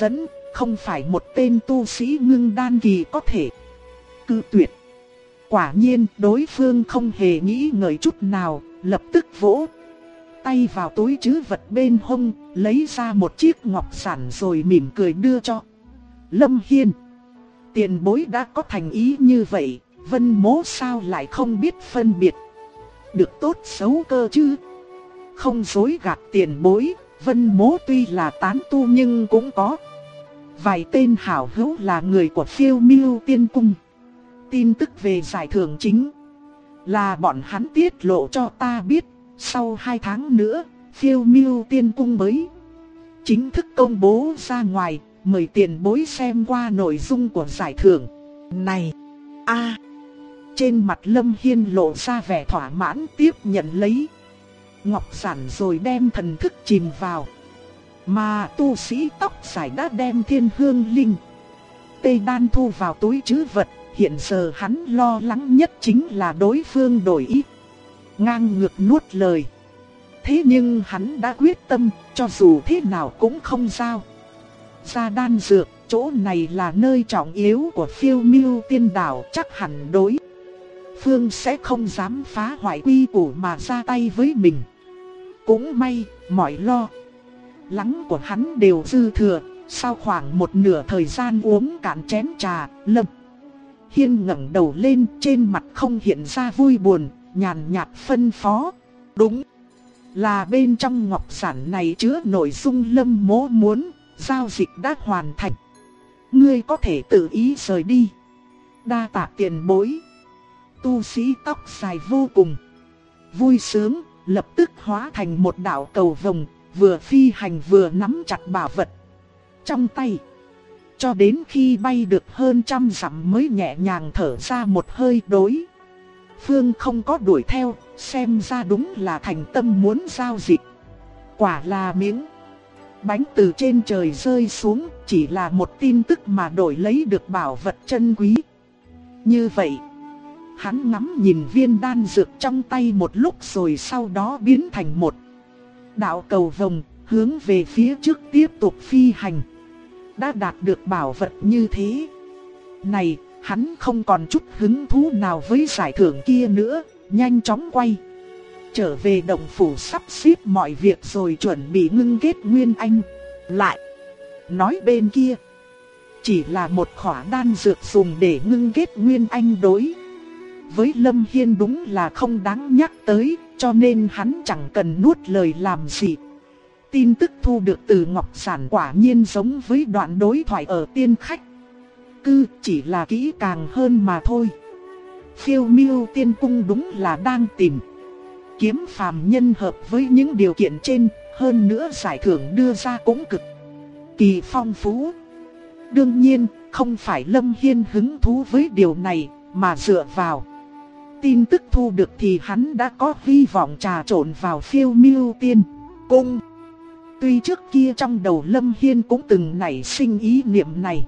không phải một tên tu sĩ ngưng đan kỳ có thể cự tuyệt. Quả nhiên đối phương không hề nghĩ ngợi chút nào, lập tức vỗ tay vào túi trữ vật bên hông, lấy ra một chiếc ngọc giản rồi mỉm cười đưa cho Lâm Hiên. Tiền bối đã có thành ý như vậy, Vân Mỗ sao lại không biết phân biệt được tốt xấu cơ chứ? Không dối gạt tiền bối, Vân Mỗ tuy là tán tu nhưng cũng có vài tên hảo hữu là người của Phiêu Miêu Tiên Cung. Tin tức về giải thưởng chính là bọn hắn tiết lộ cho ta biết. Sau 2 tháng nữa, Phiêu Miêu Tiên Cung mới chính thức công bố ra ngoài, mời tiền bối xem qua nội dung của giải thưởng này. Trên mặt Lâm Hiên lộ ra vẻ thỏa mãn, tiếp nhận lấy ngọc giản rồi đem thần thức chìm vào. Mà tu sĩ tóc dài đã đem Thiên Hương Linh Tê Đan thu vào túi trữ vật. Hiện giờ hắn lo lắng nhất chính là đối phương đổi ý, ngang ngược nuốt lời. Thế nhưng hắn đã quyết tâm, cho dù thế nào cũng không giao ra đan dược. Chỗ này là nơi trọng yếu của Phiêu Miêu Tiên Đảo, chắc hẳn đối phương sẽ không dám phá hoại quy củ mà ra tay với mình. Cũng may, mọi lo lắng của hắn đều dư thừa. Sau khoảng một nửa thời gian uống cạn chén trà, Lâm Hiên ngẩng đầu lên, trên mặt không hiện ra vui buồn, nhàn nhạt phân phó. Đúng là bên trong ngọc giản này chứa nội dung Lâm Mỗ muốn, giao dịch đã hoàn thành. Ngươi có thể tự ý rời đi. Đa tạ tiền bối. Tu sĩ tóc dài vô cùng vui sướng, lập tức hóa thành một đạo cầu vồng, vừa phi hành vừa nắm chặt bảo vật trong tay. Cho đến khi bay được hơn 100 dặm mới nhẹ nhàng thở ra một hơi. Đối phương không có đuổi theo, xem ra đúng là thành tâm muốn giao dịch. Quả là miếng bánh từ trên trời rơi xuống, chỉ là một tin tức mà đổi lấy được bảo vật chân quý. Như vậy, hắn ngắm nhìn viên đan dược trong tay một lúc rồi sau đó biến thành một đạo cầu vồng, hướng về phía trước tiếp tục phi hành. Đã đạt được bảo vật như thế này, hắn không còn chút hứng thú nào với giải thưởng kia nữa, nhanh chóng quay trở về động phủ sắp xếp mọi việc rồi chuẩn bị ngưng kết nguyên anh. Lại nói bên kia, chỉ là một khỏa đan dược dùng để ngưng kết nguyên anh, đối với Lâm Hiên đúng là không đáng nhắc tới, cho nên hắn chẳng cần nuốt lời làm gì. Tin tức thu được từ ngọc giản quả nhiên giống với đoạn đối thoại ở Tiên Khách Cư, chỉ là kỹ càng hơn mà thôi. Phiêu Miêu Tiên Cung đúng là đang tìm kiếm phàm nhân hợp với những điều kiện trên, hơn nữa giải thưởng đưa ra cũng cực kỳ phong phú. Đương nhiên, không phải Lâm Hiên hứng thú với điều này, mà dựa vào tin tức thu được thì hắn đã có hy vọng trà trộn vào Phiêu Miêu Tiên Cung. Tuy trước kia trong đầu Lâm Hiên cũng từng nảy sinh ý niệm này,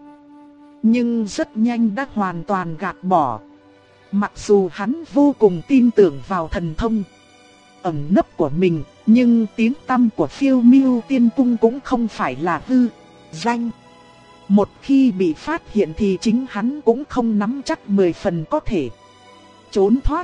nhưng rất nhanh đã hoàn toàn gạt bỏ. Mặc dù hắn vô cùng tin tưởng vào thần thông ẩn nấp của mình, nhưng tiếng tăm của Phiêu Miêu Tiên Cung cũng không phải là hư danh. Một khi bị phát hiện thì chính hắn cũng không nắm chắc 10 phần có thể trốn thoát.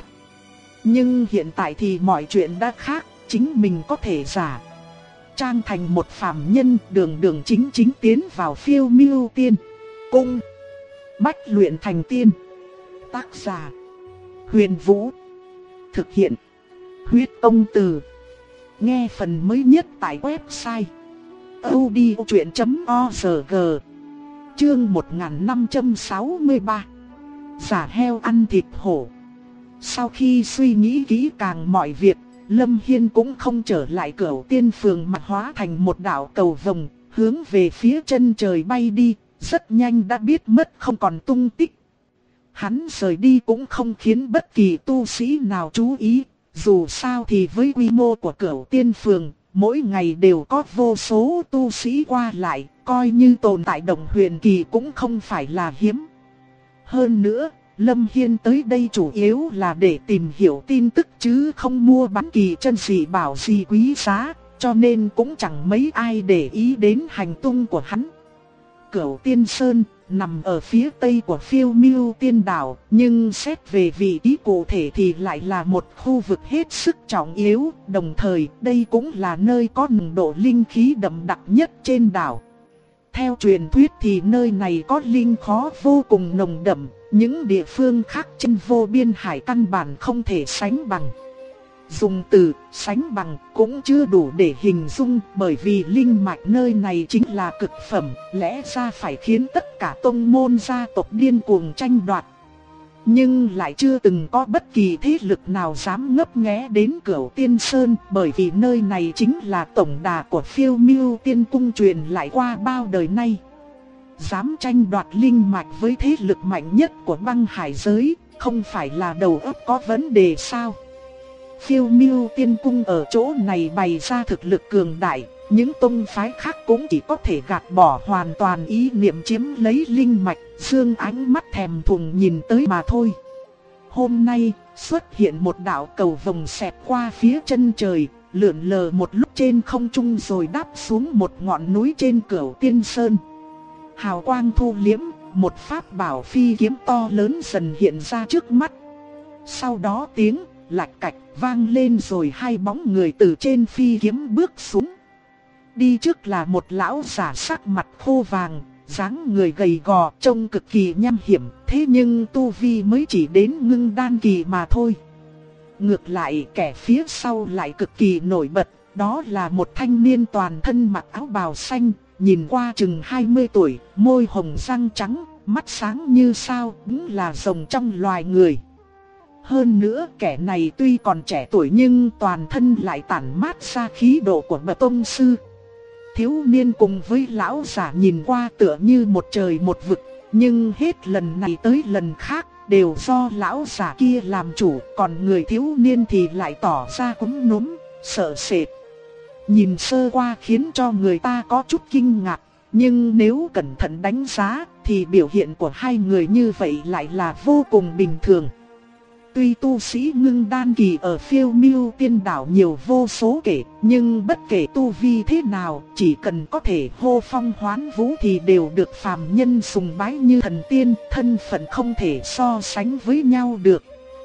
Nhưng hiện tại thì mọi chuyện đã khác, chính mình có thể giả trang thành một phàm nhân, đường chính tiến vào Phiêu Miêu Tiên Cung. Bách luyện thành tiên. Tác giả: Huyền Vũ. Thực hiện: Huyết Công Từ. Nghe phần mới nhất tại website audiochuyện.org. Chương 1563. Giả heo ăn thịt hổ. Sau khi suy nghĩ kỹ càng mọi việc, Lâm Hiên cũng không trở lại Cửu Tiên Phường mà hóa thành một đạo cầu vồng, hướng về phía chân trời bay đi, rất nhanh đã biết mất không còn tung tích. Hắn rời đi cũng không khiến bất kỳ tu sĩ nào chú ý, dù sao thì với quy mô của Cửu Tiên Phường, mỗi ngày đều có vô số tu sĩ qua lại, coi như tồn tại đồng huyền kỳ cũng không phải là hiếm. Hơn nữa, Lâm Hiên tới đây chủ yếu là để tìm hiểu tin tức chứ không mua bán kỳ chân dị bảo gì quý giá, cho nên cũng chẳng mấy ai để ý đến hành tung của hắn. Cửu Tiên Sơn, nằm ở phía tây của Phiêu Miêu Tiên Đảo, nhưng xét về vị trí cụ thể thì lại là một khu vực hết sức trọng yếu, đồng thời đây cũng là nơi có nồng độ linh khí đậm đặc nhất trên đảo. Theo truyền thuyết thì nơi này có linh khí vô cùng nồng đậm, những địa phương khác trên vô biên hải căn bản không thể sánh bằng. Dùng từ sánh bằng cũng chưa đủ để hình dung, bởi vì linh mạch nơi này chính là cực phẩm, lẽ ra phải khiến tất cả tông môn gia tộc điên cuồng tranh đoạt. Nhưng lại chưa từng có bất kỳ thế lực nào dám ngấp nghé đến Cửu Tiên Sơn, bởi vì nơi này chính là tổng đà của Phiêu Miêu Tiên Cung truyền lại qua bao đời nay. Dám tranh đoạt linh mạch với thế lực mạnh nhất của băng hải giới, không phải là đầu óc có vấn đề sao? Phiêu Miêu Tiên Cung ở chỗ này bày ra thực lực cường đại, những tông phái khác cũng chỉ có thể gạt bỏ hoàn toàn ý niệm chiếm lấy linh mạch, dương ánh mắt thèm thuồng nhìn tới mà thôi. Hôm nay, xuất hiện một đạo cầu vồng xẹt qua phía chân trời, lượn lờ một lúc trên không trung rồi đáp xuống một ngọn núi trên Cửu Tiên Sơn. Hào quang thu liễm, một pháp bảo phi kiếm to lớn dần hiện ra trước mắt. Sau đó tiếng lạch cạch vang lên rồi hai bóng người từ trên phi kiếm bước xuống. Đi trước là một lão giả sắc mặt khô vàng, dáng người gầy gò, trông cực kỳ nham hiểm, thế nhưng tu vi mới chỉ đến ngưng đan kỳ mà thôi. Ngược lại kẻ phía sau lại cực kỳ nổi bật, đó là một thanh niên toàn thân mặc áo bào xanh, nhìn qua chừng 20 tuổi, môi hồng răng trắng, mắt sáng như sao, đúng là rồng trong loài người. Hơn nữa kẻ này tuy còn trẻ tuổi nhưng toàn thân lại tản mát ra khí độ của bậc tông sư. Thiếu niên cùng với lão giả nhìn qua tựa như một trời một vực, nhưng hết lần này tới lần khác đều do lão giả kia làm chủ, còn người thiếu niên thì lại tỏ ra cúm núm, sợ sệt. Nhìn sơ qua khiến cho người ta có chút kinh ngạc, nhưng nếu cẩn thận đánh giá thì biểu hiện của hai người như vậy lại là vô cùng bình thường. Tuy tu sĩ ngưng đan kỳ ở Phiêu Miêu Tiên Đảo nhiều vô số kể, nhưng bất kể tu vi thế nào, chỉ cần có thể hô phong hoán vũ thì đều được phàm nhân sùng bái như thần tiên, thân phận không thể so sánh với nhau được.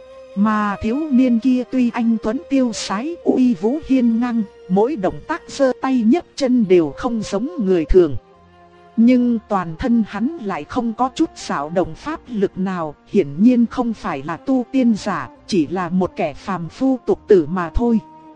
Mà thiếu niên kia tuy anh tuấn tiêu sái, uy vũ hiên ngang, mỗi động tác giơ tay nhấc chân đều không giống người thường. Nhưng toàn thân hắn lại không có chút dao động pháp lực nào, hiển nhiên không phải là tu tiên giả, chỉ là một kẻ phàm phu tục tử mà thôi.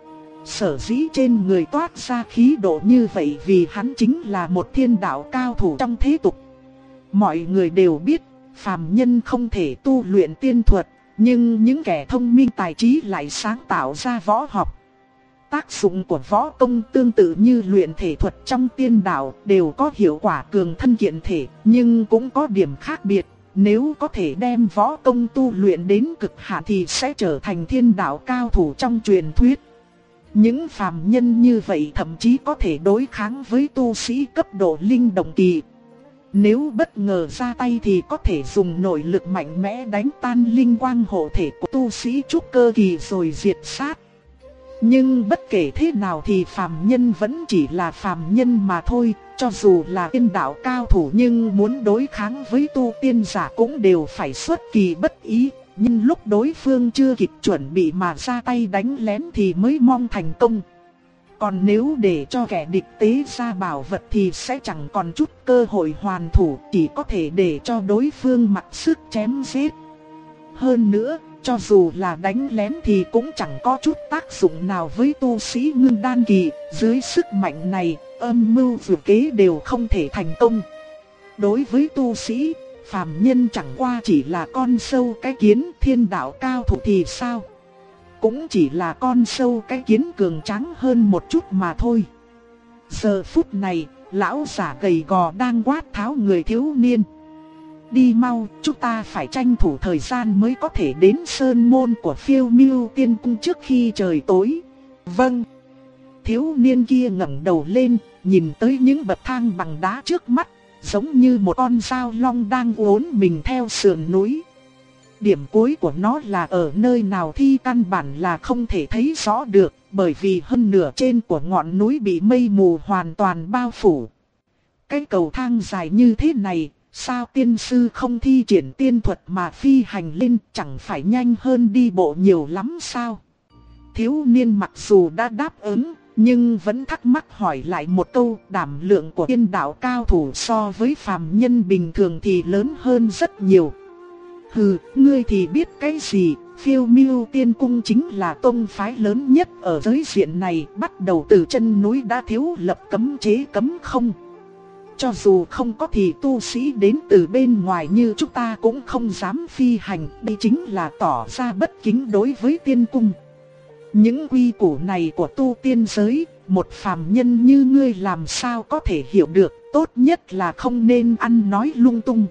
Sở dĩ trên người toát ra khí độ như vậy vì hắn chính là một thiên đạo cao thủ trong thế tục. Mọi người đều biết, phàm nhân không thể tu luyện tiên thuật, nhưng những kẻ thông minh tài trí lại sáng tạo ra võ học. Tác dụng của võ công tương tự như luyện thể thuật trong tiên đạo, đều có hiệu quả cường thân kiện thể, nhưng cũng có điểm khác biệt. Nếu có thể đem võ công tu luyện đến cực hạn thì sẽ trở thành thiên đạo cao thủ trong truyền thuyết. Những phàm nhân như vậy thậm chí có thể đối kháng với tu sĩ cấp độ linh động kỳ. Nếu bất ngờ ra tay thì có thể dùng nội lực mạnh mẽ đánh tan linh quang hộ thể của tu sĩ trúc cơ kỳ rồi diệt sát. Nhưng bất kể thế nào thì phàm nhân vẫn chỉ là phàm nhân mà thôi, cho dù là tiên đạo cao thủ nhưng muốn đối kháng với tu tiên giả cũng đều phải xuất kỳ bất ý, nhưng lúc đối phương chưa kịp chuẩn bị mà ra tay đánh lén thì mới mong thành công. Còn nếu để cho kẻ địch tế ra bảo vật thì sẽ chẳng còn chút cơ hội hoàn thủ, chỉ có thể để cho đối phương mặc sức chém giết. Hơn nữa, cho dù là đánh lén thì cũng chẳng có chút tác dụng nào với tu sĩ ngưng đan kỳ, dưới sức mạnh này, âm mưu dự kế đều không thể thành công. Đối với tu sĩ, phàm nhân chẳng qua chỉ là con sâu cái kiến, thiên đạo cao thủ thì sao? Cũng chỉ là con sâu cái kiến cường tráng hơn một chút mà thôi. Giờ phút này, lão giả gầy gò đang quát tháo người thiếu niên. Đi mau, chúng ta phải tranh thủ thời gian mới có thể đến sơn môn của Phiêu Miêu Tiên Cung trước khi trời tối. Vâng. Thiếu niên kia ngẩng đầu lên, nhìn tới những bậc thang bằng đá trước mắt, giống như một con dao long đang uốn mình theo sườn núi. Điểm cuối của nó là ở nơi nào thì căn bản là không thể thấy rõ được, bởi vì hơn nửa trên của ngọn núi bị mây mù hoàn toàn bao phủ. cái cầu thang dài như thế này, sao tiên sư không thi triển tiên thuật mà phi hành lên, chẳng phải nhanh hơn đi bộ nhiều lắm sao? Thiếu niên mặc dù đã đáp ứng, nhưng vẫn thắc mắc hỏi lại một câu. Đảm lượng của tiên đạo cao thủ so với phàm nhân bình thường thì lớn hơn rất nhiều. Hừ, ngươi thì biết cái gì? Phiêu Miêu Tiên Cung chính là tông phái lớn nhất ở giới diện này, bắt đầu từ chân núi đã thiếu lập cấm chế cấm không. Cho dù không có thì tu sĩ đến từ bên ngoài như chúng ta cũng không dám phi hành, đây chính là tỏ ra bất kính đối với tiên cung. Những quy củ này của tu tiên giới, một phàm nhân như ngươi làm sao có thể hiểu được, tốt nhất là không nên ăn nói lung tung.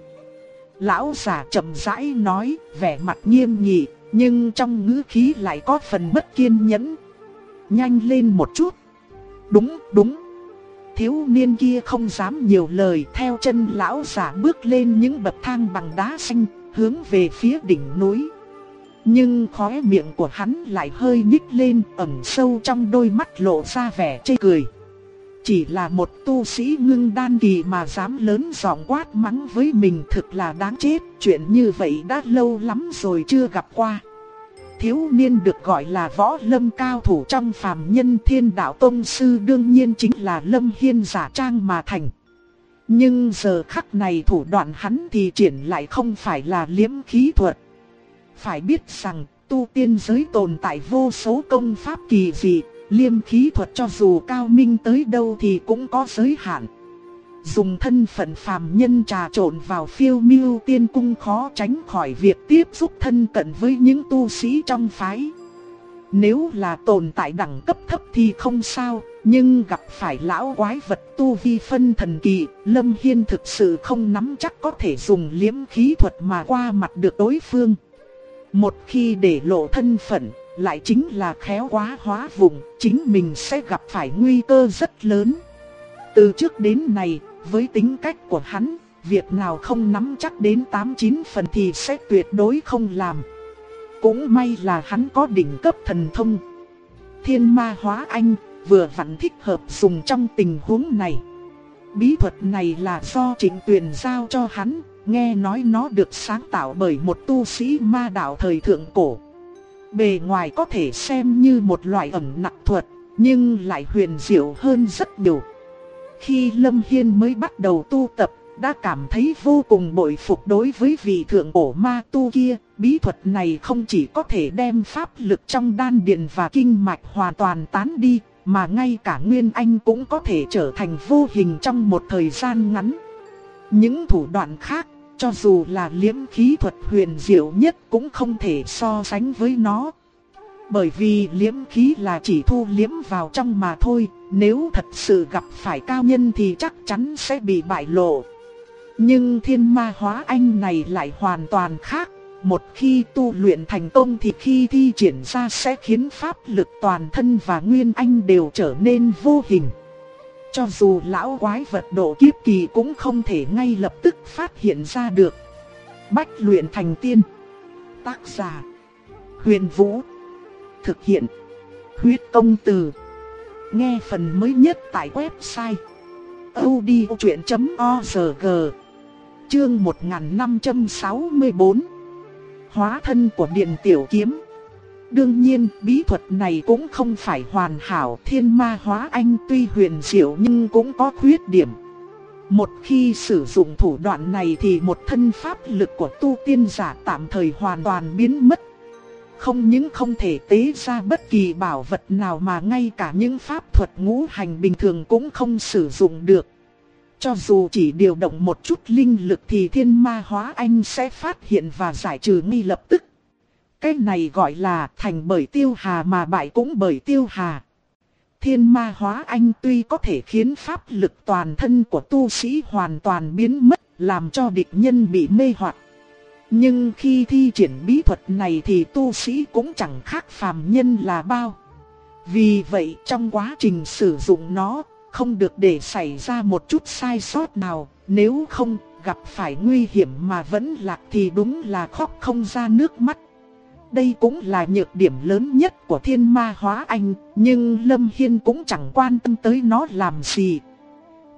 Lão giả chậm rãi nói, vẻ mặt nghiêm nghị, nhưng trong ngữ khí lại có phần bất kiên nhẫn. Nhanh lên một chút. Đúng, đúng. Thiếu niên kia không dám nhiều lời, theo chân lão giả bước lên những bậc thang bằng đá xanh, hướng về phía đỉnh núi. Nhưng khóe miệng của hắn lại hơi nhích lên, ẩn sâu trong đôi mắt lộ ra vẻ chê cười. Chỉ là một tu sĩ ngưng đan kỳ mà dám lớn giọng quát mắng với mình, thực là đáng chết. Chuyện như vậy đã lâu lắm rồi chưa gặp qua. Thiếu niên được gọi là võ lâm cao thủ trong phàm nhân Thiên Đạo Tông Sư đương nhiên chính là Lâm Hiên giả trang mà thành. Nhưng giờ khắc này thủ đoạn hắn thì triển lại không phải là liễm khí thuật. Phải biết rằng tu tiên giới tồn tại vô số công pháp kỳ dị, liễm khí thuật cho dù cao minh tới đâu thì cũng có giới hạn. Dùng thân phận phàm nhân trà trộn vào Phiêu Miêu Tiên Cung khó tránh khỏi việc tiếp xúc thân cận với những tu sĩ trong phái. Nếu là tồn tại đẳng cấp thấp thì không sao, nhưng gặp phải lão quái vật tu vi phân thần kỳ, Lâm Hiên thực sự không nắm chắc có thể dùng liễm khí thuật mà qua mặt được đối phương. Một khi để lộ thân phận, lại chính là khéo quá hóa vùng, chính mình sẽ gặp phải nguy cơ rất lớn. Từ trước đến nay, với tính cách của hắn, việc nào không nắm chắc đến 8-9 phần thì sẽ tuyệt đối không làm. Cũng may là hắn có đỉnh cấp thần thông Thiên Ma Hóa Anh, vừa vặn thích hợp dùng trong tình huống này. Bí thuật này là do Trịnh Tuyền giao cho hắn, nghe nói nó được sáng tạo bởi một tu sĩ ma đạo thời thượng cổ. Bề ngoài có thể xem như một loại ẩn nặc thuật, nhưng lại huyền diệu hơn rất nhiều. Khi Lâm Hiên mới bắt đầu tu tập, đã cảm thấy vô cùng bội phục đối với vị thượng cổ ma tu kia. Bí thuật này không chỉ có thể đem pháp lực trong đan điền và kinh mạch hoàn toàn tán đi, mà ngay cả Nguyên Anh cũng có thể trở thành vô hình trong một thời gian ngắn. Những thủ đoạn khác, cho dù là liễm khí thuật huyền diệu nhất cũng không thể so sánh với nó. Bởi vì liễm khí là chỉ thu liễm vào trong mà thôi, nếu thật sự gặp phải cao nhân thì chắc chắn sẽ bị bại lộ. Nhưng Thiên Ma Hóa Anh này lại hoàn toàn khác, một khi tu luyện thành công thì khi thi triển ra sẽ khiến pháp lực toàn thân và Nguyên Anh đều trở nên vô hình. Cho dù lão quái vật độ kiếp kỳ cũng không thể ngay lập tức phát hiện ra được. Bách luyện thành tiên. Tác giả Huyền Vũ. Thực hiện Huyết Công Từ. Nghe phần mới nhất tại website audiochuyện.org. Chương 1564. Hóa thân của Điện Tiểu Kiếm. Đương nhiên, bí thuật này cũng không phải hoàn hảo. Thiên Ma Hóa Anh tuy huyền diệu nhưng cũng có khuyết điểm. Một khi sử dụng thủ đoạn này thì một thân pháp lực của tu tiên giả tạm thời hoàn toàn biến mất. Không những không thể tế ra bất kỳ bảo vật nào mà ngay cả những pháp thuật ngũ hành bình thường cũng không sử dụng được. Cho dù chỉ điều động một chút linh lực thì Thiên Ma Hóa Anh sẽ phát hiện và giải trừ ngay lập tức. Cái này gọi là thành bởi tiêu hà mà bại cũng bởi tiêu hà. Thiên Ma Hóa Anh tuy có thể khiến pháp lực toàn thân của tu sĩ hoàn toàn biến mất, làm cho địch nhân bị mê hoặc. Nhưng khi thi triển bí thuật này thì tu sĩ cũng chẳng khác phàm nhân là bao. Vì vậy trong quá trình sử dụng nó, không được để xảy ra một chút sai sót nào, nếu không gặp phải nguy hiểm mà vẫn lạc thì đúng là khóc không ra nước mắt. Đây cũng là nhược điểm lớn nhất của Thiên Ma Hóa Anh, nhưng Lâm Hiên cũng chẳng quan tâm tới nó làm gì.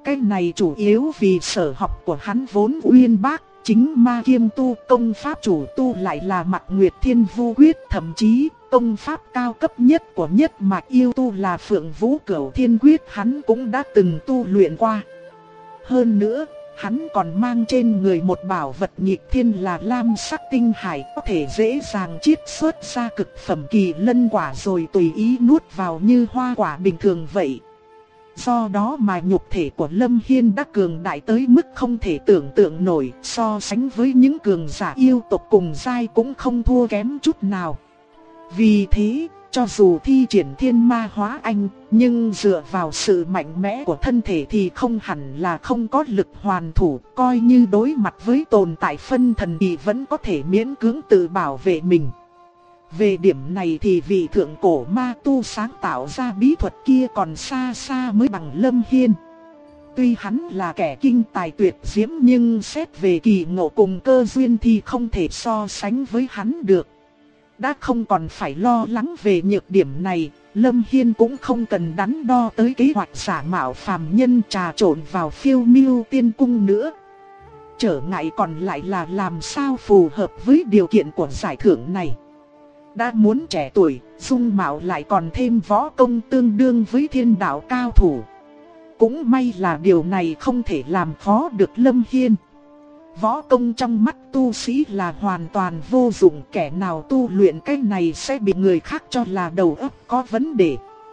cái này chủ yếu vì sở học của hắn vốn uyên bác, chính ma kiêm tu, công pháp chủ tu lại là Mạc Nguyệt Thiên Vu Quyết, thậm chí công pháp cao cấp nhất của nhất mạch yêu tu là Phượng Vũ Cửu Thiên Quyết hắn cũng đã từng tu luyện qua. Hơn nữa, hắn còn mang trên người một bảo vật nghịch thiên là lam sắc tinh hải, có thể dễ dàng chiết xuất ra cực phẩm kỳ lân quả rồi tùy ý nuốt vào như hoa quả bình thường vậy. Do đó mà nhục thể của Lâm Hiên đã cường đại tới mức không thể tưởng tượng nổi, so sánh với những cường giả yêu tộc cùng giai cũng không thua kém chút nào. Vì thế, cho dù thi triển thiên ma hóa anh, nhưng dựa vào sự mạnh mẽ của thân thể thì không hẳn là không có lực hoàn thủ, coi như đối mặt với tồn tại phân thần thì vẫn có thể miễn cưỡng tự bảo vệ mình. Về điểm này thì vị thượng cổ ma tu sáng tạo ra bí thuật kia còn xa xa mới bằng Lâm Hiên. Tuy hắn là kẻ kinh tài tuyệt diễm nhưng xét về kỳ ngộ cùng cơ duyên thì không thể so sánh với hắn được. Đã không còn phải lo lắng về nhược điểm này, Lâm Hiên cũng không cần đắn đo tới kế hoạch giả mạo phàm nhân trà trộn vào Phiêu Miêu Tiên Cung nữa. Trở ngại còn lại là làm sao phù hợp với điều kiện của giải thưởng này. Đã muốn trẻ tuổi, dung mạo lại còn thêm võ công tương đương với thiên đạo cao thủ. Cũng may là điều này không thể làm khó được Lâm Hiên. Võ công trong mắt tu sĩ là hoàn toàn vô dụng, kẻ nào tu luyện cái này sẽ bị người khác cho là đầu óc có vấn đề.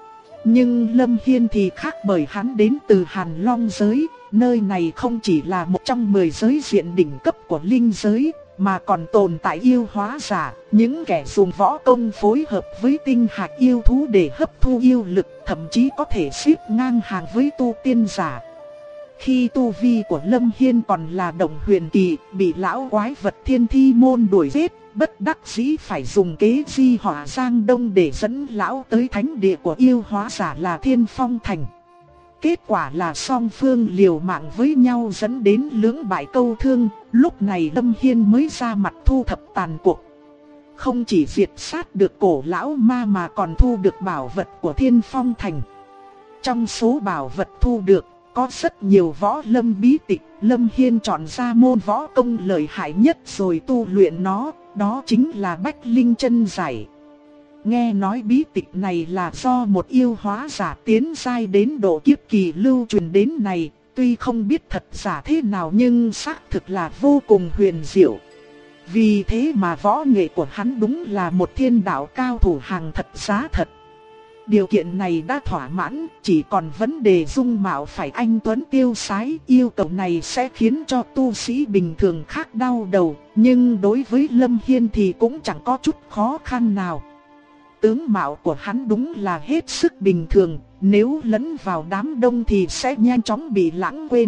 Nhưng Lâm Hiên thì khác, bởi hắn đến từ Hàn Long giới, nơi này không chỉ là một trong 10 giới diện đỉnh cấp của linh giới, mà còn tồn tại yêu hóa giả, những kẻ dùng võ công phối hợp với tinh hạch yêu thú để hấp thu yêu lực, thậm chí có thể xếp ngang hàng với tu tiên giả. Khi tu vi của Lâm Hiên còn là đồng huyền kỳ, bị lão quái vật Thiên Thi môn đuổi giết, bất đắc dĩ phải dùng kế di hỏa Giang Đông để dẫn lão tới thánh địa của yêu hóa giả là Thiên Phong Thành. Kết quả là song phương liều mạng với nhau dẫn đến lưỡng bại câu thương, lúc này Lâm Hiên mới ra mặt thu thập tàn cuộc. Không chỉ diệt sát được cổ lão ma mà còn thu được bảo vật của Thiên Phong Thành. Trong số bảo vật thu được, có rất nhiều võ lâm bí tịch, Lâm Hiên chọn ra môn võ công lợi hại nhất rồi tu luyện nó, đó chính là Bách Linh Chân Giải. Nghe nói bí tịch này là do một yêu hóa giả tiến giai đến độ kiếp kỳ lưu truyền đến này, tuy không biết thật giả thế nào nhưng xác thực là vô cùng huyền diệu. Vì thế mà võ nghệ của hắn đúng là một thiên đạo cao thủ hàng thật giá thật. Điều kiện này đã thỏa mãn, chỉ còn vấn đề dung mạo phải anh tuấn tiêu sái. Yêu cầu này sẽ khiến cho tu sĩ bình thường khác đau đầu, nhưng đối với Lâm Hiên thì cũng chẳng có chút khó khăn nào. Tướng mạo của hắn đúng là hết sức bình thường, nếu lẫn vào đám đông thì sẽ nhanh chóng bị lãng quên.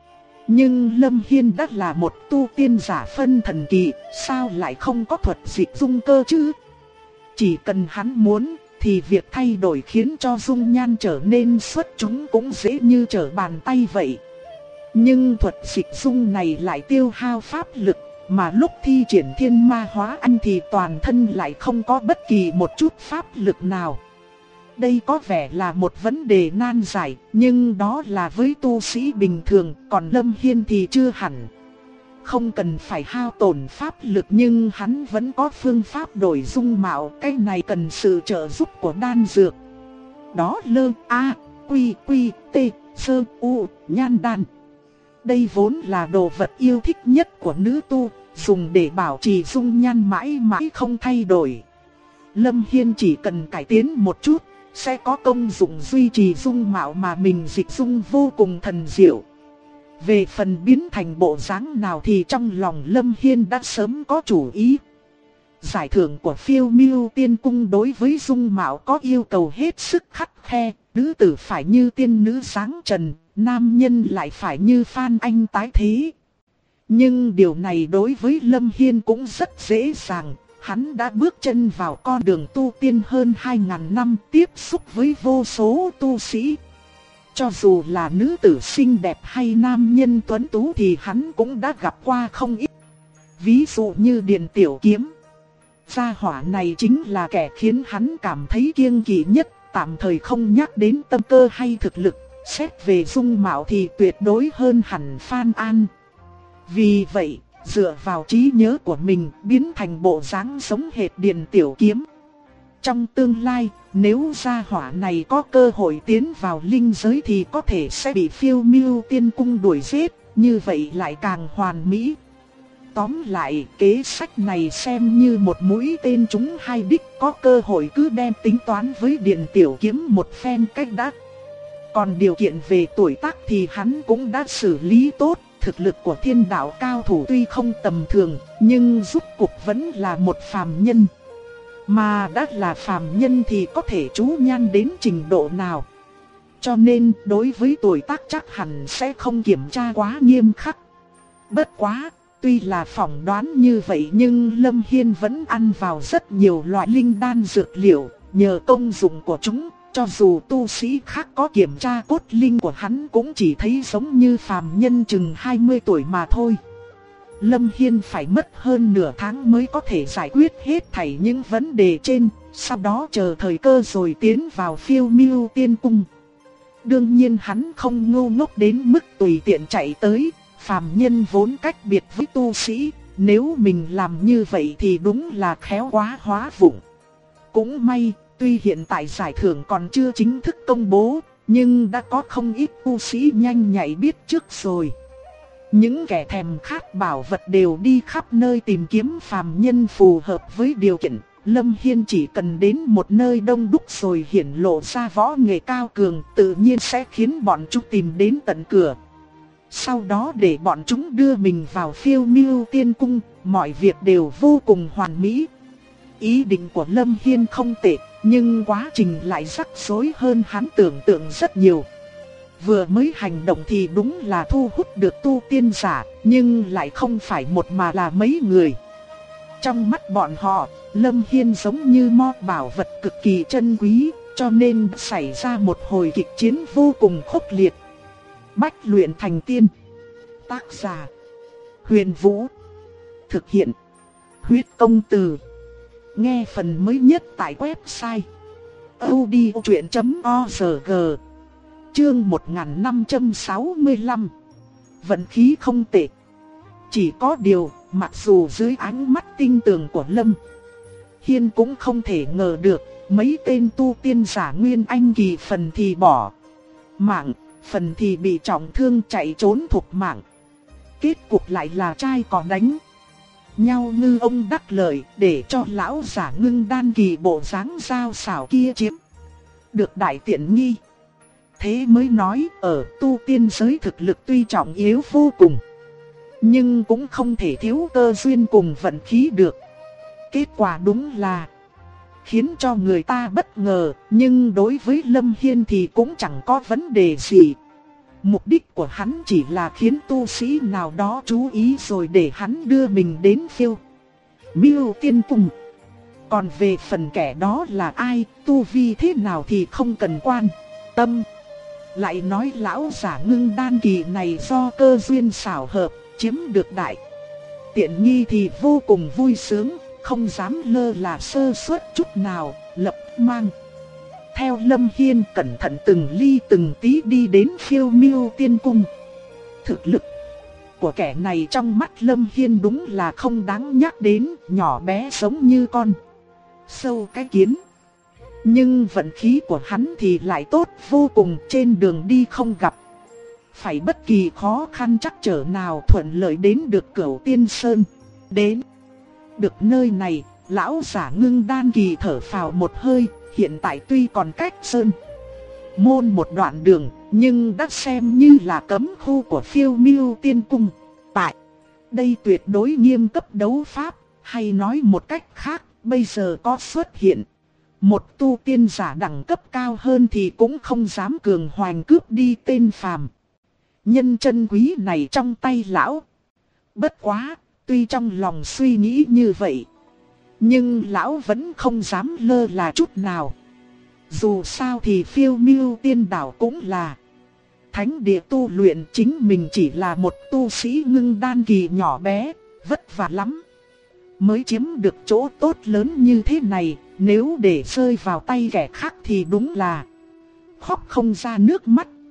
Nhưng Lâm Hiên đã là một tu tiên giả phân thần kỳ, sao lại không có thuật dịch dung cơ chứ? Chỉ cần hắn muốn thì việc thay đổi khiến cho dung nhan trở nên xuất chúng cũng dễ như trở bàn tay vậy. Nhưng thuật dịch dung này lại tiêu hao pháp lực, mà lúc thi triển thiên ma hóa anh thì toàn thân lại không có bất kỳ một chút pháp lực nào. Đây có vẻ là một vấn đề nan giải, nhưng đó là với tu sĩ bình thường, còn Lâm Hiên thì chưa hẳn. Không cần phải hao tổn pháp lực nhưng hắn vẫn có phương pháp đổi dung mạo, cái này cần sự trợ giúp của đan dược. Đó lơ a quy quy t sơ u nhan đan. Đây vốn là đồ vật yêu thích nhất của nữ tu, dùng để bảo trì dung nhan mãi mãi không thay đổi. Lâm Hiên chỉ cần cải tiến một chút, sẽ có công dụng duy trì dung mạo mà mình dịch dung vô cùng thần diệu. Về phần biến thành bộ dáng nào thì trong lòng Lâm Hiên đã sớm có chủ ý. Giải thưởng của Phiêu Miêu Tiên Cung đối với dung mạo có yêu cầu hết sức khắt khe, nữ tử phải như tiên nữ sáng trần, nam nhân lại phải như Phan Anh tái thế. Nhưng điều này đối với Lâm Hiên cũng rất dễ dàng, hắn đã bước chân vào con đường tu tiên hơn 2000 năm, tiếp xúc với vô số tu sĩ. Cho dù là nữ tử xinh đẹp hay nam nhân tuấn tú thì hắn cũng đã gặp qua không ít. Ví dụ như Điền Tiểu Kiếm. Gia hỏa này chính là kẻ khiến hắn cảm thấy kiêng kỵ nhất, tạm thời không nhắc đến tâm cơ hay thực lực, xét về dung mạo thì tuyệt đối hơn hẳn Phan An. Vì vậy, dựa vào trí nhớ của mình biến thành bộ dáng giống hệt Điền Tiểu Kiếm. Trong tương lai, nếu gia hỏa này có cơ hội tiến vào linh giới thì có thể sẽ bị Phiêu Miêu Tiên Cung đuổi giết, như vậy lại càng hoàn mỹ. Tóm lại, kế sách này xem như một mũi tên trúng hai đích, có cơ hội cứ đem tính toán với Điền Tiểu Kiếm một phen cách đã. Còn điều kiện về tuổi tác thì hắn cũng đã xử lý tốt, thực lực của thiên đạo cao thủ tuy không tầm thường, nhưng rốt cuộc vẫn là một phàm nhân. Mà đã là phàm nhân thì có thể chú nhan đến trình độ nào. Cho nên đối với tuổi tác chắc hẳn sẽ không kiểm tra quá nghiêm khắc. Bất quá, tuy là phỏng đoán như vậy nhưng Lâm Hiên vẫn ăn vào rất nhiều loại linh đan dược liệu, nhờ công dụng của chúng, cho dù tu sĩ khác có kiểm tra cốt linh của hắn cũng chỉ thấy giống như phàm nhân chừng 20 tuổi mà thôi. Lâm Hiên phải mất hơn nửa tháng mới có thể giải quyết hết thảy những vấn đề trên, sau đó chờ thời cơ rồi tiến vào Phiêu Miêu Tiên Cung. Đương nhiên hắn không ngu ngốc đến mức tùy tiện chạy tới, phàm nhân vốn cách biệt với tu sĩ, nếu mình làm như vậy thì đúng là khéo quá hóa vụng. Cũng may, tuy hiện tại giải thưởng còn chưa chính thức công bố, nhưng đã có không ít tu sĩ nhanh nhạy biết trước rồi. Những kẻ thèm khát bảo vật đều đi khắp nơi tìm kiếm phàm nhân phù hợp với điều kiện. Lâm Hiên chỉ cần đến một nơi đông đúc rồi hiển lộ ra võ nghệ cao cường, tự nhiên sẽ khiến bọn chúng tìm đến tận cửa. Sau đó để bọn chúng đưa mình vào Phiêu Miêu Tiên Cung, mọi việc đều vô cùng hoàn mỹ. Ý định của Lâm Hiên không tệ, nhưng quá trình lại rắc rối hơn hắn tưởng tượng rất nhiều. Vừa mới hành động thì đúng là thu hút được tu tiên giả, nhưng lại không phải một mà là mấy người. Trong mắt bọn họ, Lâm Hiên giống như mo bảo vật cực kỳ chân quý, cho nên xảy ra một hồi kịch chiến vô cùng khốc liệt. Bách luyện thành tiên. Tác giả: Huyền Vũ. Thực hiện: Huyết Công Từ. Nghe phần mới nhất tại website audiochuyện.org. Chương 1565. Vận khí không tệ. Chỉ có điều, mặc dù dưới ánh mắt tinh tường của Lâm Hiên cũng không thể ngờ được, mấy tên tu tiên giả nguyên anh kỳ phần thì bỏ mạng, phần thì bị trọng thương chạy trốn thục mạng. Kết cục lại là trai có đánh nhau ngư ông đắc lợi, để cho lão giả ngưng đan kỳ bộ dáng giao xảo kia chiếm được đại tiện nghi. Thế mới nói ở tu tiên giới thực lực tuy trọng yếu vô cùng, nhưng cũng không thể thiếu cơ duyên cùng vận khí được. Kết quả đúng là khiến cho người ta bất ngờ, nhưng đối với Lâm Hiên thì cũng chẳng có vấn đề gì. Mục đích của hắn chỉ là khiến tu sĩ nào đó chú ý rồi để hắn đưa mình đến Phiêu Miêu Tiên Cung. Còn về phần kẻ đó là ai, tu vi thế nào thì không cần quan tâm. Lại nói lão giả ngưng đan kỳ này do cơ duyên xảo hợp, chiếm được đại tiện nghi thì vô cùng vui sướng, không dám lơ là sơ suất chút nào, lập mang theo Lâm Hiên cẩn thận từng ly từng tí đi đến Phiêu Miêu Tiên Cung. Thực lực của kẻ này trong mắt Lâm Hiên đúng là không đáng nhắc đến, nhỏ bé giống như con sâu cái kiến. Nhưng vận khí của hắn thì lại tốt vô cùng, trên đường đi không gặp phải bất kỳ khó khăn trắc trở nào, thuận lợi đến được Cửu Tiên Sơn. Đến được nơi này, lão giả ngưng đan kỳ thở phào một hơi, hiện tại tuy còn cách sơn môn một đoạn đường, nhưng đã xem như là cấm khu của Phiêu Miêu Tiên Cung. Tại đây tuyệt đối nghiêm cấp đấu pháp, hay nói một cách khác, bây giờ có xuất hiện một tu tiên giả đẳng cấp cao hơn thì cũng không dám cường hoành cướp đi tên phàm nhân chân quý này trong tay lão. Bất quá, tuy trong lòng suy nghĩ như vậy, nhưng lão vẫn không dám lơ là chút nào. Dù sao thì Phiêu Miêu Tiên Đảo cũng là thánh địa tu luyện, chính mình chỉ là một tu sĩ ngưng đan kỳ nhỏ bé, vất vả lắm mới chiếm được chỗ tốt lớn như thế này. Nếu để rơi vào tay kẻ khác thì đúng là khóc không ra nước mắt.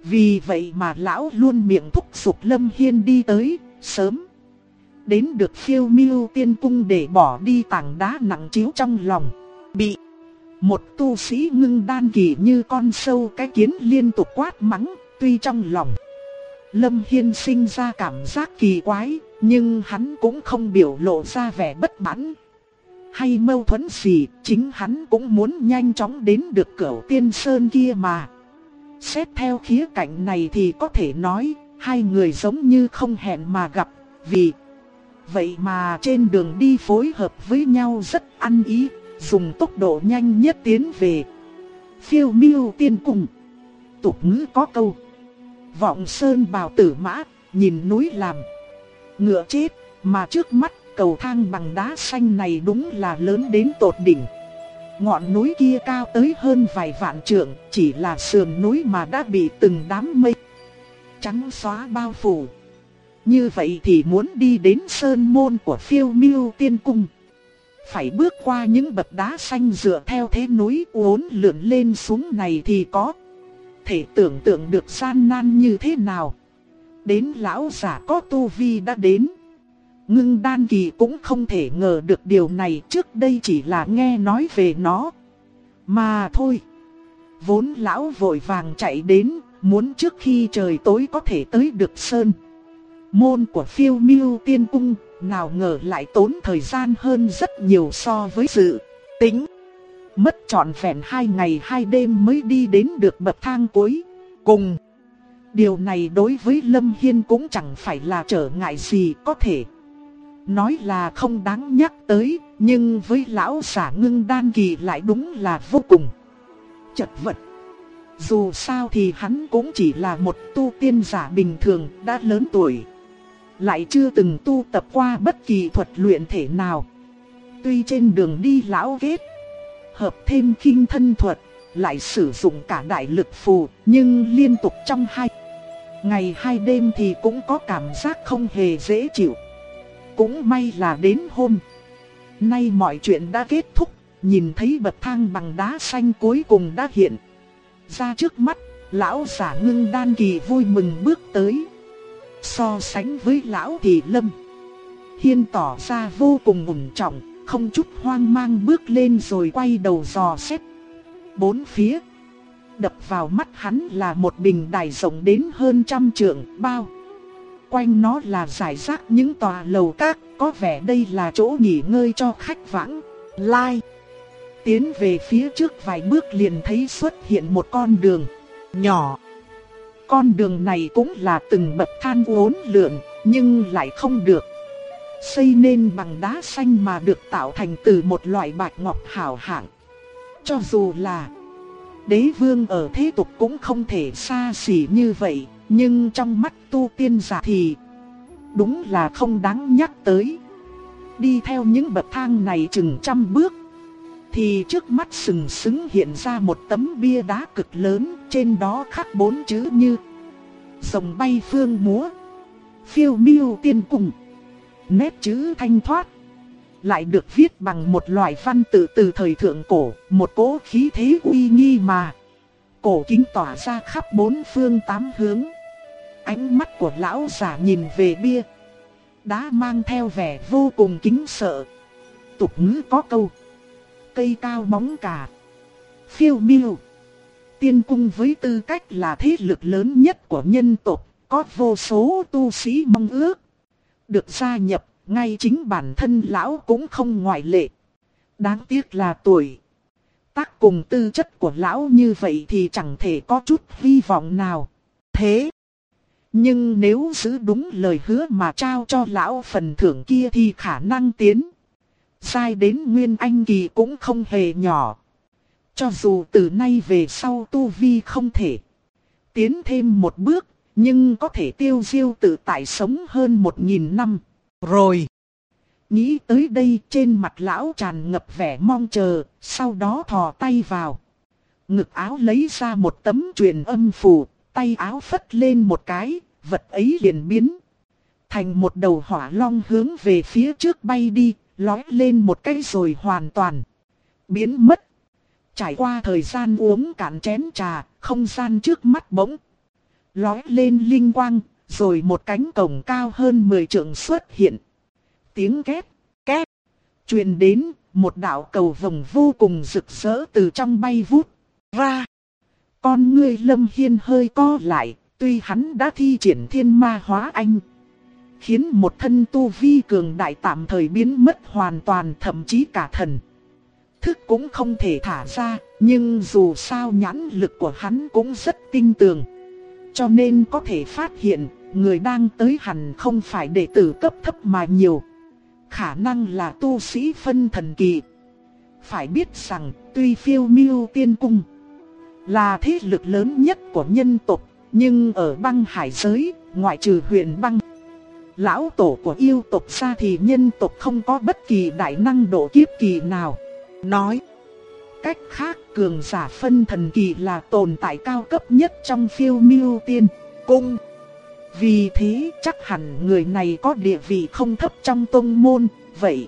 Vì vậy mà lão luôn miệng thúc giục Lâm Hiên đi tới, sớm đến được Phiêu Miêu Tiên Cung để bỏ đi tảng đá nặng trĩu trong lòng. Bị một tu sĩ ngưng đan kỳ như con sâu cái kiến liên tục quát mắng, tuy trong lòng Lâm Hiên sinh ra cảm giác kỳ quái, nhưng hắn cũng không biểu lộ ra vẻ bất mãn hay mâu thuẫn gì, chính hắn cũng muốn nhanh chóng đến được Cửu Tiên Sơn kia mà. Xét theo khía cạnh này thì có thể nói, hai người giống như không hẹn mà gặp, vì vậy mà trên đường đi phối hợp với nhau rất ăn ý, dùng tốc độ nhanh nhất tiến về Phiêu Miêu Tiên Cung. Tục ngữ có câu: vọng sơn bào tử mã, nhìn núi làm ngựa chết, mà trước mắt cầu thang bằng đá xanh này đúng là lớn đến tột đỉnh. Ngọn núi kia cao tới hơn vài vạn trượng, chỉ là sườn núi mà đã bị từng đám mây trắng xóa bao phủ. Như vậy thì muốn đi đến sơn môn của Phiêu Miêu Tiên Cung, phải bước qua những bậc đá xanh dựa theo thế núi uốn lượn lên xuống này thì có thể tưởng tượng được gian nan như thế nào. Đến lão giả có tu vi đã đến ngưng đan kỳ cũng không thể ngờ được điều này, trước đây chỉ là nghe nói về nó mà thôi. Vốn lão vội vàng chạy đến, muốn trước khi trời tối có thể tới được sơn môn của Phiêu Miêu Tiên Cung, nào ngờ lại tốn thời gian hơn rất nhiều so với dự tính. Mất trọn vẹn 2 ngày 2 đêm mới đi đến được bậc thang cuối cùng. Điều này đối với Lâm Hiên cũng chẳng phải là trở ngại gì, có thể nói là không đáng nhắc tới, nhưng với lão giả ngưng đan kỳ lại đúng là vô cùng chật vật. Dù sao thì hắn cũng chỉ là một tu tiên giả bình thường, đã lớn tuổi, lại chưa từng tu tập qua bất kỳ thuật luyện thể nào. Tuy trên đường đi lão kết hợp thêm khinh thân thuật, lại sử dụng cả đại lực phù, nhưng liên tục trong 2 ngày 2 đêm thì cũng có cảm giác không hề dễ chịu. Cũng may là đến hôm nay mọi chuyện đã kết thúc, nhìn thấy bậc thang bằng đá xanh cuối cùng đã hiện ra trước mắt, lão giả ngưng đan kỳ vui mừng bước tới. So sánh với lão thì Lâm Hiên tỏ ra vô cùng ổn trọng, không chút hoang mang bước lên rồi quay đầu dò xét bốn phía. Đập vào mắt hắn là một bình đài rộng đến hơn 100 trượng, bao quanh nó là rải rác những tòa lầu các, có vẻ đây là chỗ nghỉ ngơi cho khách vãng lai. Tiến về phía trước vài bước liền thấy xuất hiện một con đường nhỏ. Con đường này cũng là từng bậc thang uốn lượn, nhưng lại không được xây nên bằng đá xanh mà được tạo thành từ một loại bạch ngọc hảo hạng. Cho dù là đế vương ở thế tục cũng không thể xa xỉ như vậy, nhưng trong mắt tu tiên giả thì đúng là không đáng nhắc tới. Đi theo những bậc thang này chừng 100 bước, thì trước mắt sừng sững hiện ra một tấm bia đá cực lớn, trên đó khắc 4 chữ như rồng bay phương múa, Phiêu Miêu Tiên Cung. Nét chữ thanh thoát, lại được viết bằng một loại văn tự từ thời thượng cổ, một cỗ khí thế uy nghi mà cổ kính tỏa ra khắp 4 phương 8 hướng. Ánh mắt của lão giả nhìn về bia đá mang theo vẻ vô cùng kính sợ. Tục ngữ có câu: cây cao bóng cả. Phiêu Miêu Tiên Cung với tư cách là thế lực lớn nhất của nhân tộc, có vô số tu sĩ mong ước được gia nhập, ngay chính bản thân lão cũng không ngoại lệ. Đáng tiếc là tuổi tác cùng tư chất của lão như vậy thì chẳng thể có chút hy vọng nào. Thế nhưng nếu giữ đúng lời hứa mà trao cho lão phần thưởng kia thì khả năng tiến giai đến Nguyên Anh kỳ cũng không hề nhỏ. Cho dù từ nay về sau tu vi không thể tiến thêm một bước, nhưng có thể tiêu diêu tự tại sống hơn 1000 năm rồi. Nghĩ tới đây, trên mặt lão tràn ngập vẻ mong chờ, sau đó thò tay vào ngực áo lấy ra một tấm truyền âm phù, tay áo phất lên một cái, vật ấy liền biến thành một đầu hỏa long hướng về phía trước bay đi, lói lên một cái rồi hoàn toàn biến mất. Trải qua thời gian uống cạn chén trà, không gian trước mắt bỗng lóe lên linh quang, rồi một cánh cổng cao hơn 10 trượng xuất hiện. Tiếng két, két, truyền đến, một đạo cầu vồng vô cùng rực rỡ từ trong bay vút ra. Con ngươi Lâm Hiên hơi co lại, tuy hắn đã thi triển thiên ma hóa anh, khiến một thân tu vi cường đại tạm thời biến mất hoàn toàn, thậm chí cả thần thức cũng không thể thả ra, nhưng dù sao nhãn lực của hắn cũng rất tinh tường, cho nên có thể phát hiện người đang tới hẳn không phải đệ tử cấp thấp mà nhiều, khả năng là tu sĩ phân thần kỳ. Phải biết rằng tuy Phiêu Miêu Tiên Cung là thế lực lớn nhất của nhân tộc, nhưng ở băng hải giới, ngoại trừ Huyền Băng lão tổ của yêu tộc ra thì nhân tộc không có bất kỳ đại năng độ kiếp kỳ nào. Nói cách khác, cường giả phân thần kỳ là tồn tại cao cấp nhất trong Phiêu Miêu Tiên Cung. Vì thế chắc hẳn người này có địa vị không thấp trong tông môn, vậy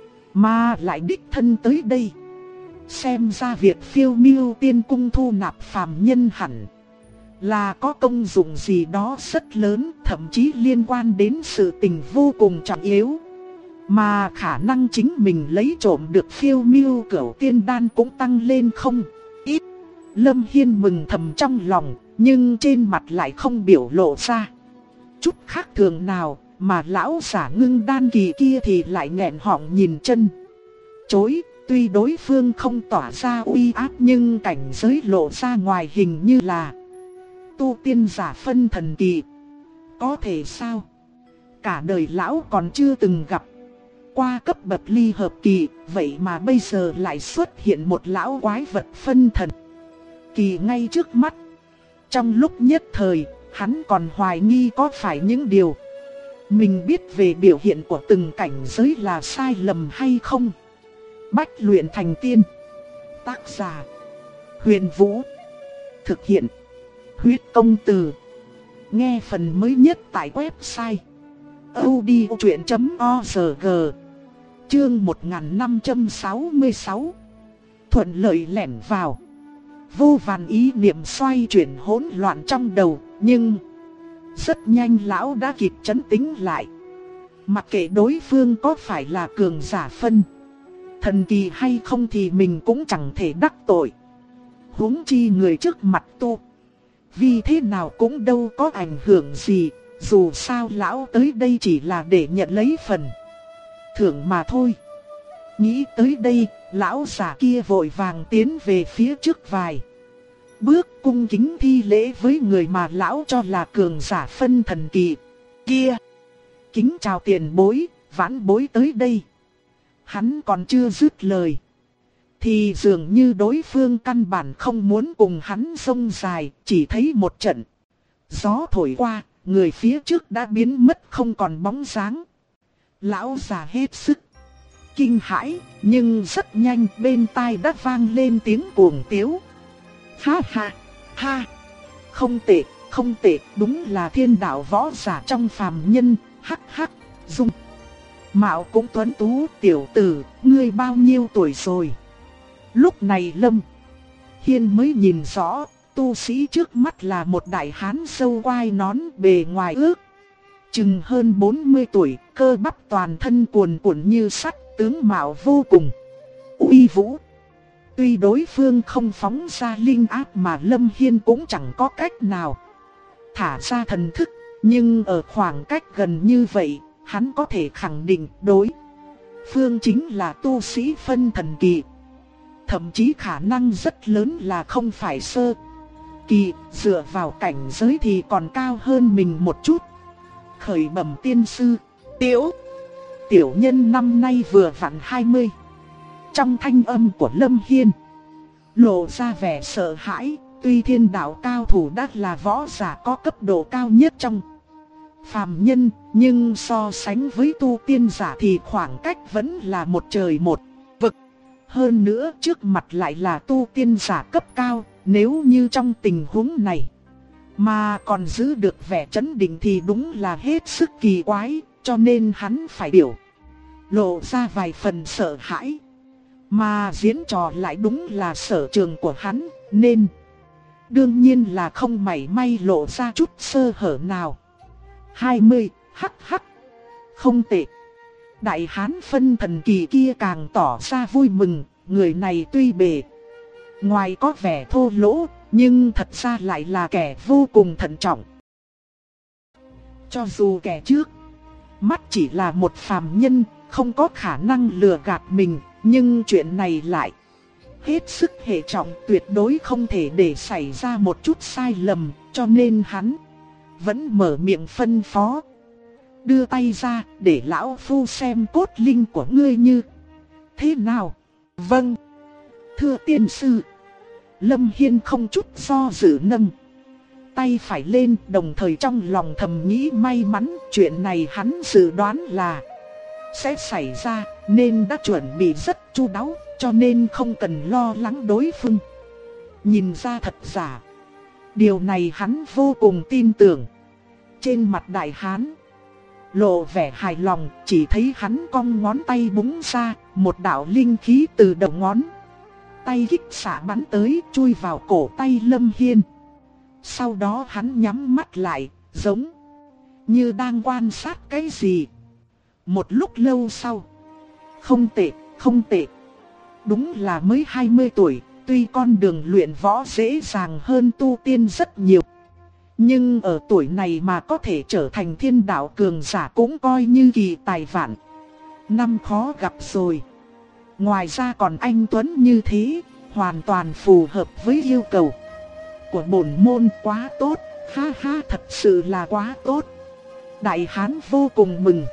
mà lại đích thân tới đây. Xem ra việc Phiêu Miêu Tiên Cung thu nạp phàm nhân hẳn là có công dụng gì đó rất lớn, thậm chí liên quan đến sự tình vô cùng trọng yếu. Mà khả năng chính mình lấy trộm được Phiêu Miêu Cửu Tiên Đan cũng tăng lên không ít. Lâm Hiên mừng thầm trong lòng, nhưng trên mặt lại không biểu lộ ra chút khác thường nào, mà lão giả Ngưng Đan kỳ kia thì lại nghẹn họng nhìn chân chối. Tuy đối phương không tỏa ra uy áp, nhưng cảnh giới lộ ra ngoài hình như là tu tiên giả phân thần kỳ. Có thể sao? Cả đời lão còn chưa từng gặp qua cấp bậc ly hợp kỳ, vậy mà bây giờ lại xuất hiện một lão quái vật phân thần kỳ ngay trước mắt. Trong lúc nhất thời, hắn còn hoài nghi có phải những điều mình biết về biểu hiện của từng cảnh giới là sai lầm hay không. Bách luyện thành tiên. Tác giả Huyền Vũ. Thực hiện Huyết Công Từ. Nghe phần mới nhất tại website audiochuyện.org. Chương 1566. Thuận lợi lẻn vào. Vô vàn ý niệm xoay chuyển hỗn loạn trong đầu, nhưng rất nhanh lão đã kịp trấn tĩnh lại. Mặc kệ đối phương có phải là cường giả phân thần kỳ hay không thì mình cũng chẳng thể đắc tội. Huống chi người trước mặt tu vì thế nào cũng đâu có ảnh hưởng gì, dù sao lão tới đây chỉ là để nhận lấy phần thưởng mà thôi. Nghĩ tới đây, lão giả kia vội vàng tiến về phía trước vài bước, cung kính thi lễ với người mà lão cho là cường giả phân thần kỳ kia. Kính chào tiền bối, vãn bối tới đây. Hắn còn chưa dứt lời thì dường như đối phương căn bản không muốn cùng hắn xông dài, chỉ thấy một trận gió thổi qua, người phía trước đã biến mất không còn bóng dáng. Lão già hết sức kinh hãi, nhưng rất nhanh bên tai đã vang lên tiếng cuồng tiếu. Ha ha, ha, không tệ, không tệ, đúng là thiên đạo võ giả trong phàm nhân, hắc hắc, dung mạo cũng tuấn tú. Tiểu tử, ngươi bao nhiêu tuổi rồi? Lúc này Lâm Hiên mới nhìn rõ, tu sĩ trước mắt là một đại hán râu quai nón, bề ngoài ước chừng hơn 40 tuổi, cơ bắp toàn thân cuồn cuộn như sắt, tướng mạo vô cùng uy vũ. Tuy đối phương không phóng ra linh áp mà Lâm Hiên cũng chẳng có cách nào thả ra thần thức, nhưng ở khoảng cách gần như vậy, hắn có thể khẳng định đối phương chính là tu sĩ phân thần kỳ. Thậm chí khả năng rất lớn là không phải sơ kỳ, dựa vào cảnh giới thì còn cao hơn mình một chút. Khởi bẩm tiên sư, tiểu nhân năm nay vừa vặn 20. Trong thanh âm của Lâm Hiên lộ ra vẻ sợ hãi. Tuy thiên đạo cao thủ đã là võ giả có cấp độ cao nhất trong phàm nhân, nhưng so sánh với tu tiên giả thì khoảng cách vẫn là một trời một vực. Hơn nữa trước mặt lại là tu tiên giả cấp cao, nếu như trong tình huống này mà còn giữ được vẻ trấn định thì đúng là hết sức kỳ quái, cho nên hắn phải biểu lộ ra vài phần sợ hãi. Mà diễn trò lại đúng là sở trường của hắn, nên đương nhiên là không mảy may lộ ra chút sơ hở nào. 20, hắc hắc. Không tệ. Đại hán phân thần kỳ kia càng tỏ ra vui mừng, người này tuy bề ngoài có vẻ thô lỗ, nhưng thật ra lại là kẻ vô cùng thận trọng. Cho dù kẻ trước mắt chỉ là một phàm nhân, không có khả năng lừa gạt mình, nhưng chuyện này lại hết sức hệ trọng, tuyệt đối không thể để xảy ra một chút sai lầm, cho nên hắn vẫn mở miệng phân phó. Đưa tay ra để lão phu xem cốt linh của ngươi như thế nào. Vâng, thưa tiên sư. Lâm Hiên không chút do dự nâng tay phải lên, đồng thời trong lòng thầm nghĩ may mắn chuyện này hắn dự đoán là sẽ xảy ra, nên đã chuẩn bị rất chu đáo, cho nên không cần lo lắng đối phương nhìn ra thật giả. Điều này hắn vô cùng tin tưởng. Trên mặt đại hán lộ vẻ hài lòng, chỉ thấy hắn cong ngón tay búng ra, một đạo linh khí từ đầu ngón tay kích xạ bắn tới, chui vào cổ tay Lâm Hiên. Sau đó hắn nhắm mắt lại, giống như đang quan sát cái gì. Một lúc lâu sau, không tệ, không tệ. Đúng là mới 20 tuổi, tuy con đường luyện võ dễ dàng hơn tu tiên rất nhiều, nhưng ở tuổi này mà có thể trở thành thiên đạo cường giả cũng coi như kỳ tài vạn năm khó gặp rồi. Ngoài ra còn anh tuấn như thế, hoàn toàn phù hợp với yêu cầu của bổn môn. Quá tốt, ha ha, thật sự là quá tốt. Đại hán vô cùng mừng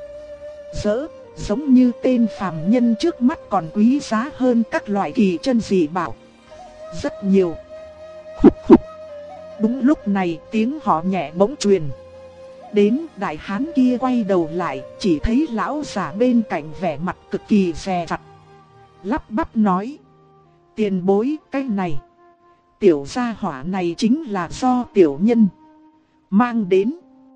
rỡ, giống như tên phàm nhân trước mắt còn quý giá hơn các loại kỳ chân dị bảo rất nhiều. Khục khục. Đúng lúc này tiếng họ nhẹ bỗng truyền đến, đại hán kia quay đầu lại, chỉ thấy lão già bên cạnh vẻ mặt cực kỳ dè dặt, lắp bắp nói: tiền bối, cái này, tiểu gia hỏa này chính là do tiểu nhân mang đến.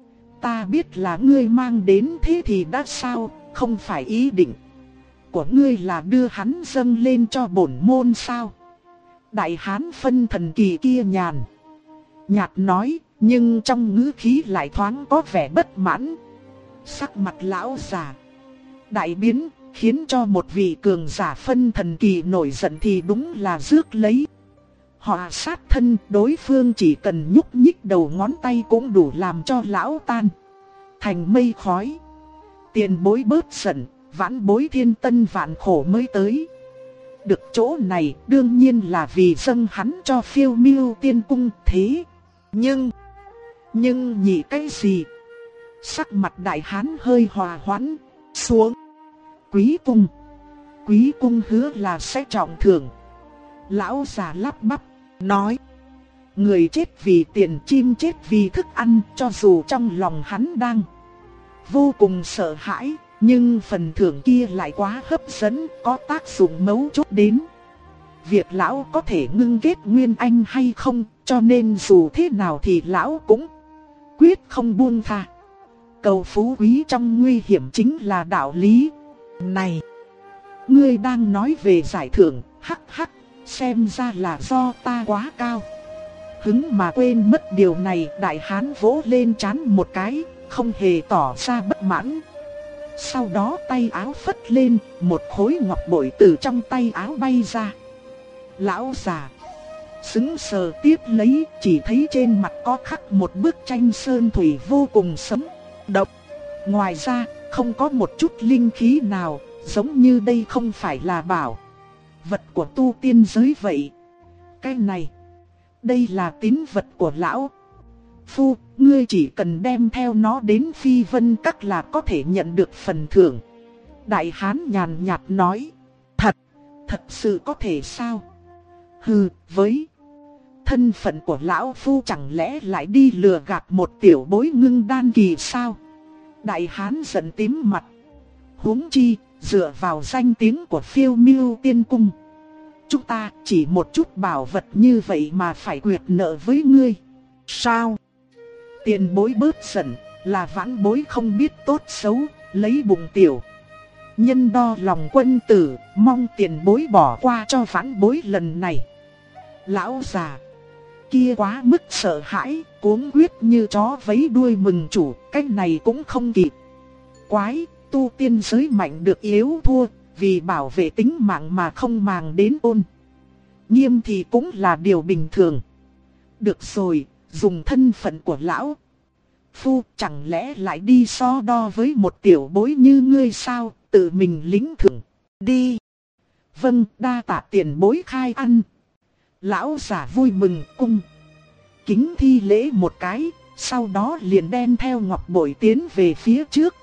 Ta biết là ngươi mang đến, thế thì đã sao, không phải ý định của ngươi là đưa hắn dâng lên cho bổn môn sao? Đại hán phân thần kỳ kia nhàn nhạt nói, nhưng trong ngữ khí lại thoáng có vẻ bất mãn. Sắc mặt lão già đại biến, khiến cho một vị cường giả phân thần kỳ nổi giận thì đúng là rước lấy họa sát thân. Đối phương chỉ cần nhúc nhích đầu ngón tay cũng đủ làm cho lão tan thành mây khói. Tiền bối bớt giận, vãn bối thiên tân vạn khổ mới tới được chỗ này, đương nhiên là vì dâng hắn cho Phiêu Miêu Tiên Cung. Thế nhưng nhị cái gì? Sắc mặt đại hán hơi hòa hoãn xuống. Quý cung hứa là sẽ trọng thưởng. Lão già lắp bắp nói: người chết vì tiền, chim chết vì thức ăn. Cho dù trong lòng hắn đang vô cùng sợ hãi, nhưng phần thưởng kia lại quá hấp dẫn, có tác dụng mấu chốt đến việc lão có thể ngưng kết nguyên anh hay không, cho nên dù thế nào thì lão cũng quyết không buông tha. Cầu phú quý trong nguy hiểm chính là đạo lý này. Ngươi đang nói về giải thưởng, hắc hắc, xem ra là do ta quá cao hứng mà quên mất điều này. Đại hán vỗ lên trán một cái, không hề tỏ ra bất mãn. Sau đó tay áo phất lên, một khối ngọc bội từ trong tay áo bay ra. Lão già sững sờ tiếp lấy, chỉ thấy trên mặt có khắc một bức tranh sơn thủy vô cùng sống động. Ngoài ra không có một chút linh khí nào, giống như đây không phải là bảo vật của tu tiên giới vậy. Cái này, đây là tín vật của lão phu, ngươi chỉ cần đem theo nó đến Phi Vân Các là có thể nhận được phần thưởng. Đại hán nhàn nhạt nói: thật sự có thể sao? Hừ, với thân phận của lão phu chẳng lẽ lại đi lừa gạt một tiểu bối ngưng đan kỳ sao? Đại hán giận tím mặt. Huống chi, dựa vào danh tiếng của Phiêu Miêu Tiên Cung, chúng ta chỉ một chút bảo vật như vậy mà phải quyệt nợ với ngươi sao? Tiền bối bớt giận, là vãn bối không biết tốt xấu, lấy bụng tiểu nhân đo lòng quân tử, mong tiền bối bỏ qua cho vãn bối lần này. Lão già kia quá mức sợ hãi, cuống quýt như chó vấy đuôi mừng chủ, cách này cũng không kịp. Quái, tu tiên giới mạnh được yếu thua, vì bảo vệ tính mạng mà không màng đến ôn nghiêm thì cũng là điều bình thường. Được rồi, dùng thân phận của lão phu chẳng lẽ lại đi so đo với một tiểu bối như ngươi sao, tự mình lĩnh thưởng đi. Vâng, đa tạ tiền bối khai ăn. Lão giả vui mừng cung kính thi lễ một cái, sau đó liền đem theo ngọc bội tiến về phía trước.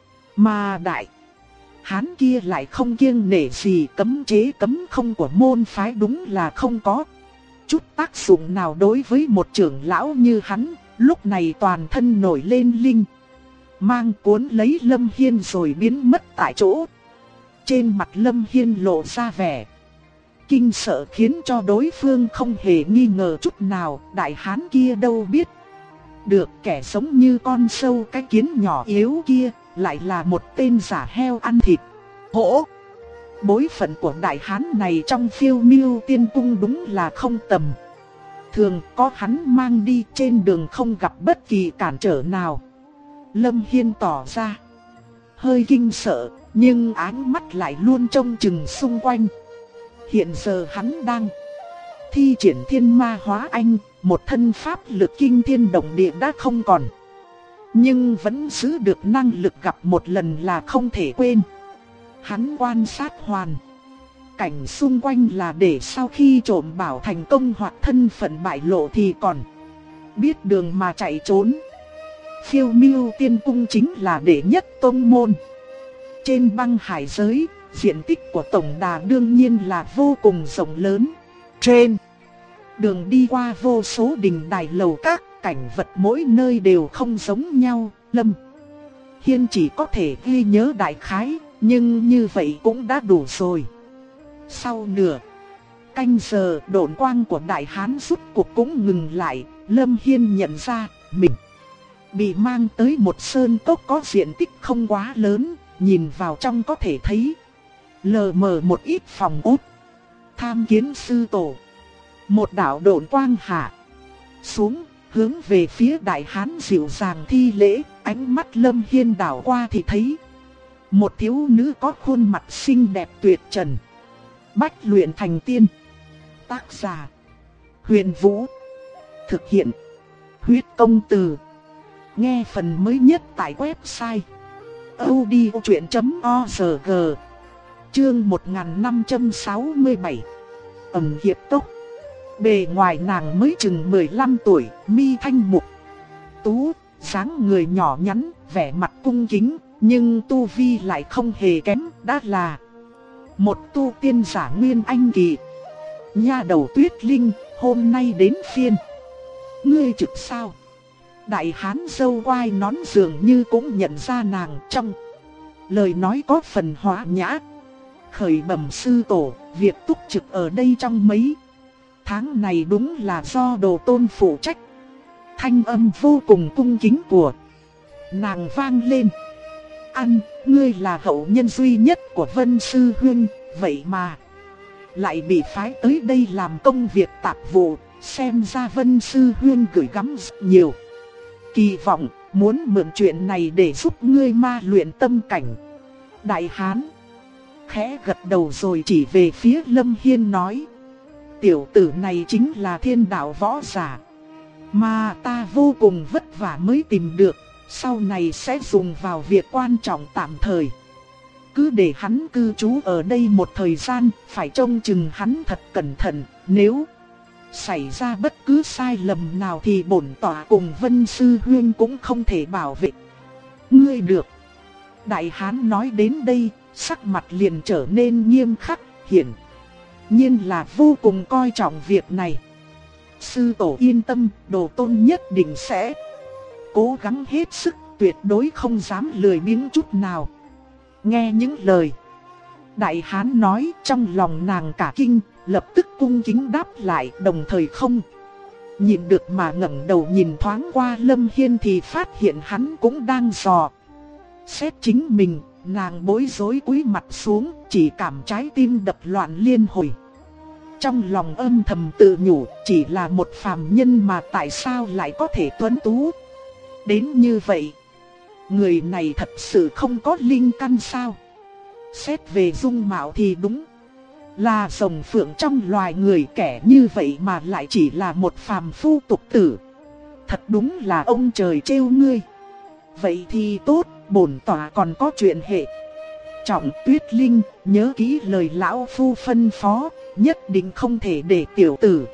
Mà đại hán kia lại không kiêng nể gì, cấm chế cấm không của môn phái đúng là không có chút tác dụng nào đối với một trưởng lão như hắn. Lúc này toàn thân nổi lên linh mang cuốn lấy Lâm Hiên rồi biến mất tại chỗ. Trên mặt Lâm Hiên lộ ra vẻ kinh sợ khiến cho đối phương không hề nghi ngờ chút nào. Đại hán kia đâu biết được kẻ giống như con sâu cái kiến nhỏ yếu kia lại là một tên giả heo ăn thịt. Hổ! Bối phận của đại hán này trong Phiêu Miêu Tiên Cung đúng là không tầm thường, có hắn mang đi trên đường không gặp bất kỳ cản trở nào. Lâm Hiên tỏ ra hơi kinh sợ, nhưng ánh mắt lại luôn trông chừng xung quanh. Hiện giờ hắn đang thi triển Thiên Ma Hóa Anh, một thân pháp lực kinh thiên động địa đã không còn, nhưng vẫn giữ được năng lực gặp một lần là không thể quên. Hắn quan sát hoàn cảnh xung quanh là để sau khi trộm bảo thành công hoặc thân phận bại lộ thì còn biết đường mà chạy trốn. Phiêu Miêu Tiên Cung chính là đệ nhất tông môn trên băng hải giới, diện tích của tổng đà đương nhiên là vô cùng rộng lớn. Trên đường đi qua vô số đình đài lầu các, cảnh vật mỗi nơi đều không giống nhau. Lâm Hiên chỉ có thể ghi nhớ đại khái, nhưng như vậy cũng đã đủ rồi. Sau nửa canh giờ, độn quang của đại hán rút cuộc cũng ngừng lại. Lâm Hiên nhận ra mình bị mang tới một sơn cốc có diện tích không quá lớn, nhìn vào trong có thể thấy lờ mờ một ít phòng ốt. Tham kiến sư tổ. Một đạo độn quang hạ xuống, hướng về phía đại hán dịu dàng thi lễ. Ánh mắt Lâm Hiên đảo qua thì thấy một thiếu nữ có khuôn mặt xinh đẹp tuyệt trần. Bách luyện thành tiên. Tác giả Huyền Vũ. Thực hiện Huyết Công Từ. Nghe phần mới nhất tại website audiochuyện.org. Chương 1567. Ẩm hiệp tốc. Bề ngoài nàng mới chừng 15 tuổi, mi thanh mục tú, dáng người nhỏ nhắn, vẻ mặt cung kính, nhưng tu vi lại không hề kém, đã là một tu tiên giả nguyên anh kỳ. Nha đầu Tuyết Linh, hôm nay đến phiên ngươi trực sao? Đại hán râu quai nón dường như cũng nhận ra nàng, trong lời nói có phần hòa nhã. Khởi bẩm sư tổ, việc túc trực ở đây trong mấy tháng này đúng là do đồ tôn phụ trách. Thanh âm vô cùng cung kính của nàng vang lên. Ăn, ngươi là hậu nhân duy nhất của Vân Sư Huynh, vậy mà lại bị phái tới đây làm công việc tạp vụ. Xem ra Vân Sư Huynh gửi gắm rất nhiều kỳ vọng, muốn mượn chuyện này để giúp ngươi ma luyện tâm cảnh. Đại hán khẽ gật đầu rồi chỉ về phía Lâm Hiên nói: tiểu tử này chính là thiên đạo võ giả mà ta vô cùng vất vả mới tìm được, sau này sẽ dùng vào việc quan trọng tạm thời. Cứ để hắn cư trú ở đây một thời gian, phải trông chừng hắn thật cẩn thận, nếu xảy ra bất cứ sai lầm nào thì bổn tọa cùng Vân Sư Huynh cũng không thể bảo vệ ngươi được. Đại hán nói đến đây, sắc mặt liền trở nên nghiêm khắc, hiển nhiên là vô cùng coi trọng việc này. Sư tổ yên tâm, đồ tôn nhất định sẽ cố gắng hết sức, tuyệt đối không dám lười biếng chút nào. Nghe những lời đại hán nói, trong lòng nàng cả kinh, lập tức cung kính đáp lại, đồng thời không nhịn được mà ngẩng đầu nhìn thoáng qua Lâm Hiên thì phát hiện hắn cũng đang dò xét chính mình. Nàng bối rối cúi mặt xuống, chỉ cảm trái tim đập loạn liên hồi. trong lòng âm thầm tự nhủ, chỉ là một phàm nhân mà tại sao lại có thể tuấn tú đến như vậy. Người này thật sự không có linh căn sao? Xét về dung mạo thì đúng là rồng phượng trong loài người, kẻ như vậy mà lại chỉ là một phàm phu tục tử. Thật đúng là ông trời trêu ngươi. Vậy thì tốt, bổn tọa còn có chuyện hệ trọng. Tuyết Linh, nhớ kỹ lời lão phu phân phó, nhất định không thể để tiểu tử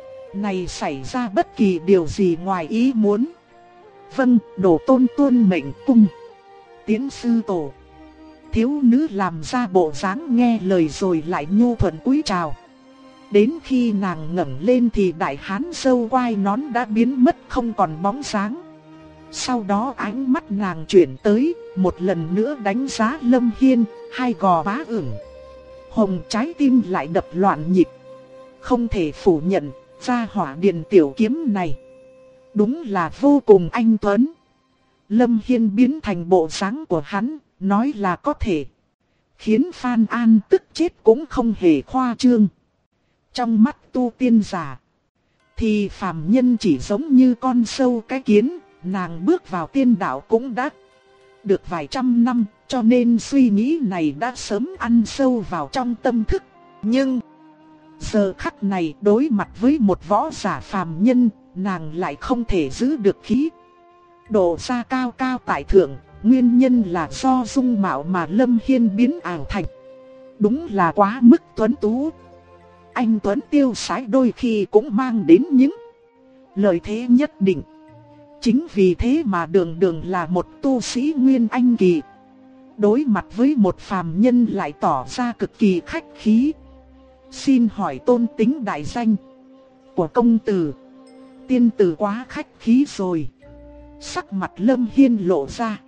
này xảy ra bất kỳ điều gì ngoài ý muốn. Vâng, đồ tôn tuân mệnh cung. Tiến sư tổ. Thiếu nữ làm ra bộ dáng nghe lời rồi lại nhu thuận cúi chào. Đến khi nàng ngẩng lên thì đại hán râu quai nón đã biến mất không còn bóng dáng. Sau đó ánh mắt nàng chuyển tới, một lần nữa đánh giá Lâm Hiên, hai gò má ửng hồng, trái tim lại đập loạn nhịp. Không thể phủ nhận, gia hỏa Điền tiểu kiếm này đúng là vô cùng anh tuấn. Lâm Hiên biến thành bộ dáng của hắn, nói là có thể khiến Phan An tức chết cũng không hề khoa trương. Trong mắt tu tiên giả thì phàm nhân chỉ giống như con sâu cái kiến. Nàng bước vào tiên đạo cũng đã được vài trăm năm, cho nên suy nghĩ này đã sớm ăn sâu vào trong tâm thức. Nhưng giờ khắc này đối mặt với một võ giả phàm nhân, nàng lại không thể giữ được khí độ ra cao cao tại thượng. Nguyên nhân là do dung mạo mà Lâm Hiên biến ảo thành đúng là quá mức tuấn tú. Anh tuấn tiêu sái đôi khi cũng mang đến những lợi thế nhất định. Chính vì thế mà đường đường là một tu sĩ Nguyên Anh kỳ, đối mặt với một phàm nhân lại tỏ ra cực kỳ khách khí. Xin hỏi tôn tính đại danh của công tử. Tiên tử quá khách khí rồi. Sắc mặt Lâm Hiên lộ ra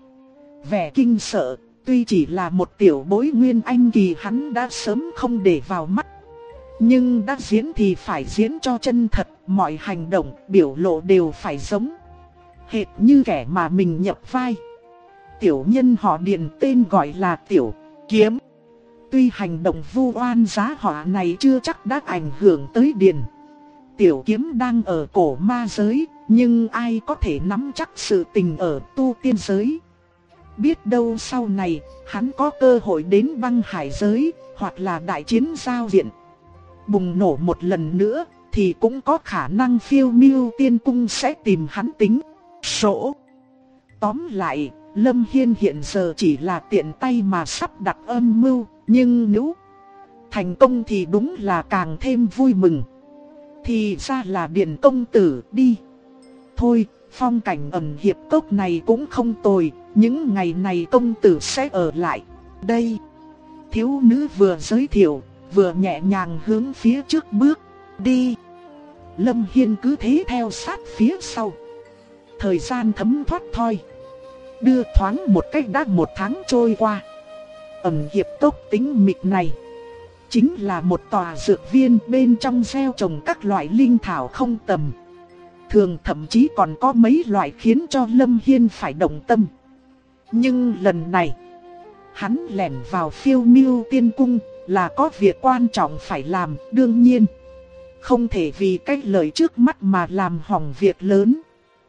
vẻ kinh sợ, tuy chỉ là một tiểu bối Nguyên Anh kỳ hắn đã sớm không để vào mắt. Nhưng đã diễn thì phải diễn cho chân thật, mọi hành động, biểu lộ đều phải giống hệt như kẻ mà mình nhập vai. Tiểu nhân họ Điền tên gọi là Tiểu Kiếm. Tuy hành động vu oan giá họa này chưa chắc đã ảnh hưởng tới Điền Tiểu Kiếm đang ở cổ ma giới, nhưng ai có thể nắm chắc sự tình ở tu tiên giới. Biết đâu sau này, hắn có cơ hội đến băng hải giới, hoặc là đại chiến giao diện bùng nổ một lần nữa, thì cũng có khả năng Phiêu Miêu Tiên Cung sẽ tìm hắn tính sổ. Tóm lại, Lâm Hiên hiện giờ chỉ là tiện tay mà sắp đặt âm mưu, nhưng nếu thành công thì đúng là càng thêm vui mừng. Thì ra là Điền công tử đi. Thôi, phong cảnh ẩn hiệp cốc này cũng không tồi, những ngày này công tử sẽ ở lại đây. Thiếu nữ vừa giới thiệu, vừa nhẹ nhàng hướng phía trước bước đi. Lâm Hiên cứ thế theo sát phía sau. Thời gian thấm thoát thoi, đưa thoáng một cách đã một tháng trôi qua. Ẩn hiệp cốc tĩnh mịch này chính là một tòa dược viên, bên trong gieo trồng các loại linh thảo không tầm thường, thậm chí còn có mấy loại khiến cho Lâm Hiên phải động tâm. Nhưng lần này, hắn lẻn vào Phiêu Miêu Tiên Cung là có việc quan trọng phải làm, đương nhiên không thể vì cái lợi trước mắt mà làm hỏng việc lớn.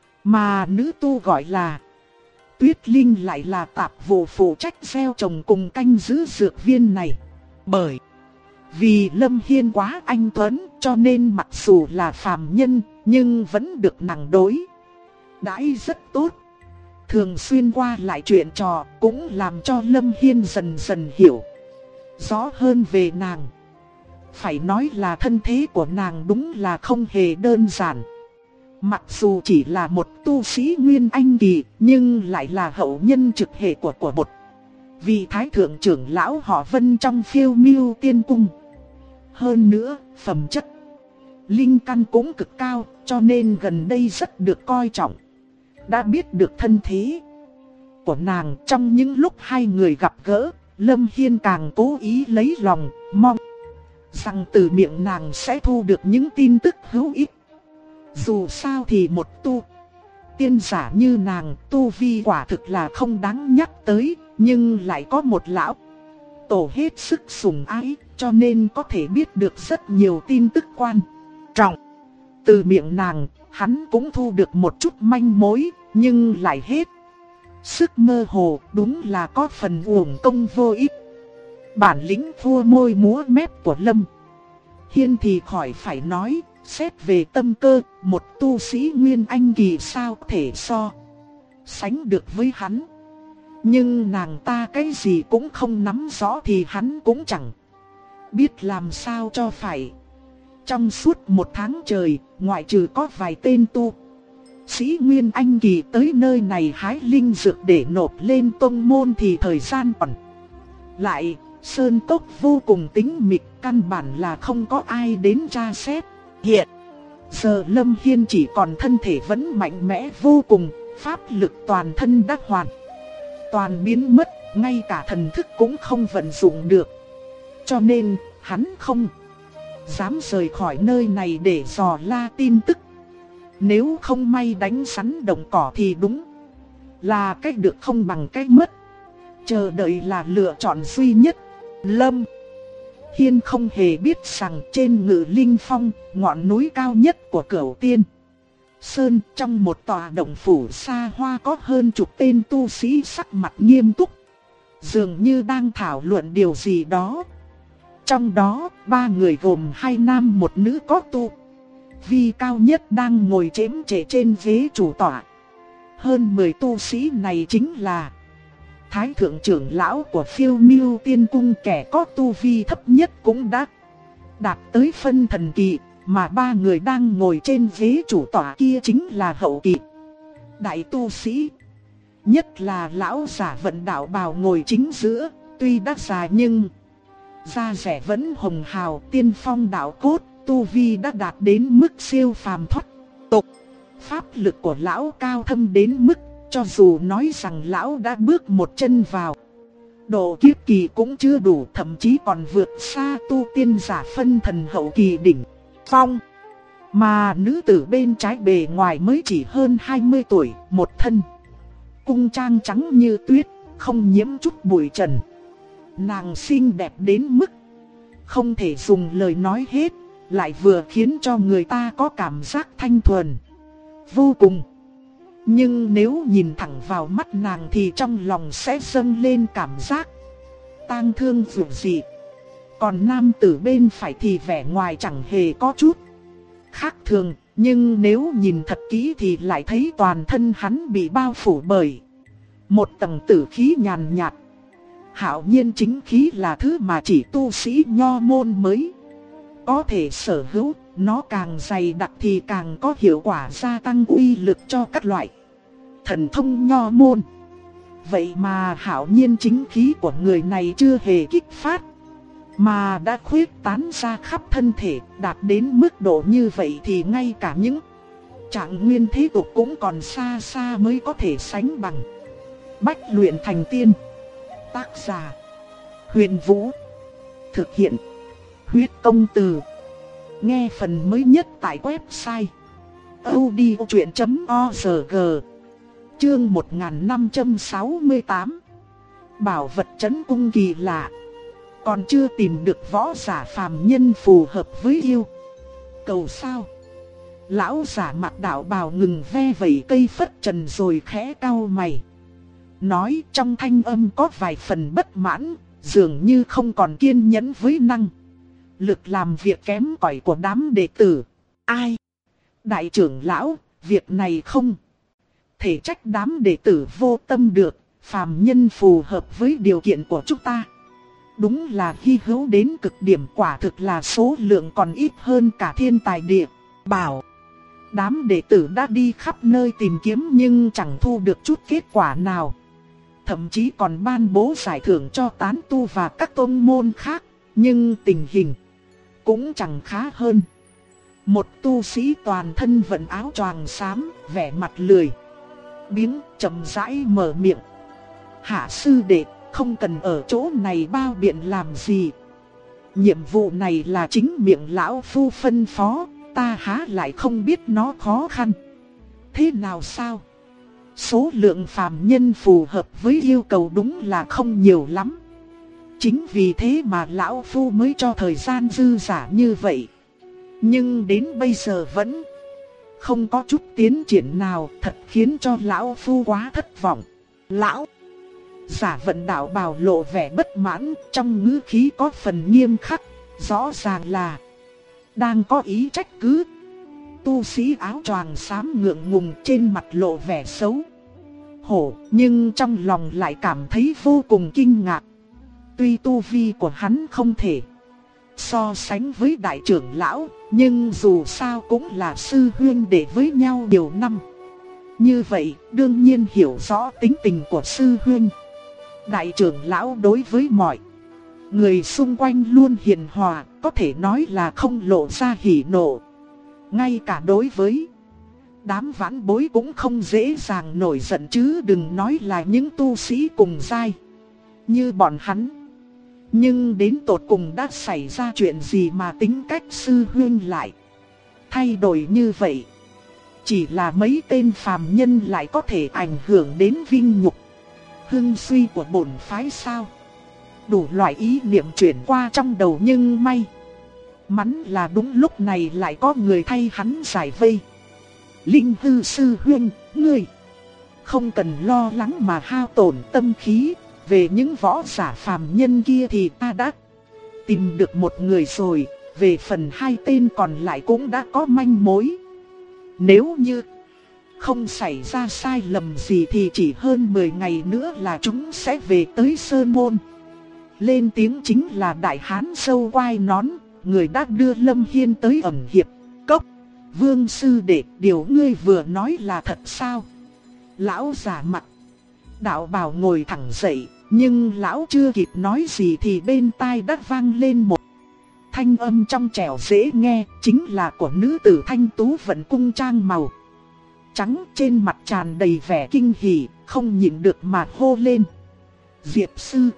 Mà nữ tu gọi là Tuyết Linh lại là tạp vụ phụ trách gieo trồng cùng canh giữ dược viên này. Bởi vì Lâm Hiên quá anh tuấn, cho nên mặc dù là phàm nhân, nhưng vẫn được nàng đối đãi rất tốt. Thường xuyên qua lại chuyện trò, cũng làm cho Lâm Hiên dần dần hiểu rõ hơn về nàng. Phải nói là thân thế của nàng đúng là không hề đơn giản. Mặc dù chỉ là một tu sĩ Nguyên Anh kỳ, nhưng lại là hậu nhân trực hệ của một vị thái thượng trưởng lão họ Vân trong Phiêu Miêu Tiên Cung. Hơn nữa, phẩm chất linh căn cũng cực cao, cho nên gần đây rất được coi trọng. Đã biết được thân thế của nàng, trong những lúc hai người gặp gỡ, Lâm Hiên càng cố ý lấy lòng, mong rằng từ miệng nàng sẽ thu được những tin tức hữu ích. Dù sao thì một tu tiên giả như nàng, tu vi quả thực là không đáng nhắc tới, nhưng lại có một lão tổ hết sức sủng ái, cho nên có thể biết được rất nhiều tin tức quan trọng. Từ miệng nàng, hắn cũng thu được một chút manh mối, nhưng lại hết sức mơ hồ, đúng là có phần uổng công vô ích. Bản lĩnh vua môi múa mép của Lâm Hiên thì khỏi phải nói, xét về tâm cơ, một tu sĩ Nguyên Anh kỳ sao thể so sánh được với hắn. Nhưng nàng ta cái gì cũng không nắm rõ thì hắn cũng chẳng biết làm sao cho phải. Trong suốt một tháng trời, ngoại trừ có vài tên tu sĩ Nguyên Anh kỳ tới nơi này hái linh dược để nộp lên tông môn thì thời gian còn lại, sơn cốc vô cùng tĩnh mịch, căn bản là không có ai đến tra xét. Hiện giờ Lâm Hiên chỉ còn thân thể vẫn mạnh mẽ vô cùng, pháp lực toàn thân đã hoàn toàn biến mất, ngay cả thần thức cũng không vận dụng được. Cho nên, hắn không dám rời khỏi nơi này để dò la tin tức. Nếu không may đánh rắn động cỏ thì đúng là cách được không bằng cách mất. Chờ đợi là lựa chọn duy nhất. Lâm Hiên không hề biết rằng trên Ngự Linh Phong, ngọn núi cao nhất của Cửu Tiên Sơn, trong một tòa động phủ xa hoa có hơn chục tên tu sĩ sắc mặt nghiêm túc, dường như đang thảo luận điều gì đó. Trong đó, 3 người gồm 2 nam 1 nữ có tu vi cao nhất đang ngồi chễm chệ trên ghế chủ tọa. Hơn 10 tu sĩ này chính là Thái thượng trưởng lão của Phiêu Miêu Tiên Cung, kẻ có tu vi thấp nhất cũng đã đạt tới phân thần kỳ, mà 3 người đang ngồi trên ghế chủ tọa kia chính là hậu kỳ đại tu sĩ. Nhất là lão giả vận đạo bào ngồi chính giữa, tuy đã già nhưng da rẻ vẫn hồng hào, tiên phong đạo cốt, tu vi đã đạt đến mức siêu phàm thoát tục. Pháp lực của lão cao thâm đến mức cho dù nói rằng lão đã bước một chân vào độ kiếp kỳ cũng chưa đủ, thậm chí còn vượt xa tu tiên giả phân thần hậu kỳ đỉnh phong. Mà nữ tử bên trái bề ngoài mới chỉ hơn 20 tuổi, một thân cung trang trắng như tuyết, không nhiễm chút bụi trần. Nàng xinh đẹp đến mức không thể dùng lời nói hết, lại vừa khiến cho người ta có cảm giác thanh thuần vô cùng. Nhưng nếu nhìn thẳng vào mắt nàng thì trong lòng sẽ dâng lên cảm giác tang thương dịu dị. Còn nam tử bên phải thì vẻ ngoài chẳng hề có chút khác thường, nhưng nếu nhìn thật kỹ thì lại thấy toàn thân hắn bị bao phủ bởi một tầng tử khí nhàn nhạt. Hạo nhiên chính khí là thứ mà chỉ tu sĩ nho môn mới có thể sở hữu, nó càng dày đặc thì càng có hiệu quả gia tăng uy lực cho các loại thần thông nho môn. Vậy mà hạo nhiên chính khí của người này chưa hề kích phát, mà đã khuyết tán ra khắp thân thể, đạt đến mức độ như vậy thì ngay cả những trạng nguyên thế tục cũng còn xa xa mới có thể sánh bằng. Bách luyện thành tiên. Tác giả Huyền Vũ. Thực hiện Huyết Công Từ. Nghe phần mới nhất tại website audiochuyện.org. Chương 1568. Bảo vật trấn cung kỳ lạ. Còn chưa tìm được võ giả phàm nhân phù hợp với yêu cầu sao? Lão giả mặc đạo bào ngừng ve vẩy cây phất trần rồi khẽ cau mày, nói trong thanh âm có vài phần bất mãn, dường như không còn kiên nhẫn với năng lực làm việc kém cỏi của đám đệ tử. Ai? Đại trưởng lão, việc này không thể trách đám đệ tử vô tâm được, phàm nhân phù hợp với điều kiện của chúng ta đúng là hy hữu đến cực điểm, quả thực là số lượng còn ít hơn cả thiên tài địa bảo. Đám đệ tử đã đi khắp nơi tìm kiếm nhưng chẳng thu được chút kết quả nào, thậm chí còn ban bố giải thưởng cho tán tu và các tôn môn khác, nhưng tình hình cũng chẳng khá hơn. Một tu sĩ toàn thân vận áo choàng xám, vẻ mặt lười biếng, chậm rãi mở miệng. Hạ sư đệ, không cần ở chỗ này bao biện làm gì. Nhiệm vụ này là chính miệng lão phu phân phó, ta há lại không biết nó khó khăn thế nào sao? Số lượng phàm nhân phù hợp với yêu cầu đúng là không nhiều lắm. Chính vì thế mà lão phu mới cho thời gian dư dả như vậy. Nhưng đến bây giờ vẫn không có chút tiến triển nào, thật khiến cho lão phu quá thất vọng. Lão giả vận đạo bào lộ vẻ bất mãn, trong ngữ khí có phần nghiêm khắc, rõ ràng là đang có ý trách cứ. Tu sĩ áo choàng xám ngượng ngùng, trên mặt lộ vẻ xấu hổ, nhưng trong lòng lại cảm thấy vô cùng kinh ngạc. Tuy tu vi của hắn không thể so sánh với đại trưởng lão, nhưng dù sao cũng là sư huynh đệ với nhau nhiều năm. Như vậy, đương nhiên hiểu rõ tính tình của sư huynh. Đại trưởng lão đối với mọi người xung quanh luôn hiền hòa, có thể nói là không lộ ra hỉ nộ. Ngay cả đối với đám vãn bối cũng không dễ dàng nổi giận, chứ đừng nói là những tu sĩ cùng giai như bọn hắn. Nhưng đến tột cùng đã xảy ra chuyện gì mà tính cách sư huynh lại thay đổi như vậy? Chỉ là mấy tên phàm nhân lại có thể ảnh hưởng đến vinh nhục hưng suy của bổn phái sao? Đủ loại ý niệm chuyển qua trong đầu, nhưng may mắn là đúng lúc này lại có người thay hắn giải vây. Linh Hư sư huynh, ngươi không cần lo lắng mà hao tổn tâm khí. Về những võ giả phàm nhân kia thì ta đã tìm được một người rồi. Về phần hai tên còn lại cũng đã có manh mối. Nếu như không xảy ra sai lầm gì thì chỉ hơn 10 ngày nữa là chúng sẽ về tới Sơn Môn. Lên tiếng chính là đại hán sâu quai nón, người đã đưa Lâm Hiên tới ẩn hiệp cốc. Vương sư đệ, điều ngươi vừa nói là thật sao? Lão giả mặt đạo bào ngồi thẳng dậy, nhưng lão chưa kịp nói gì thì bên tai đã vang lên một thanh âm trong trẻo dễ nghe, chính là của nữ tử thanh tú vận cung trang màu trắng, trên mặt tràn đầy vẻ kinh hỉ, không nhịn được mà hô lên. Diệp sư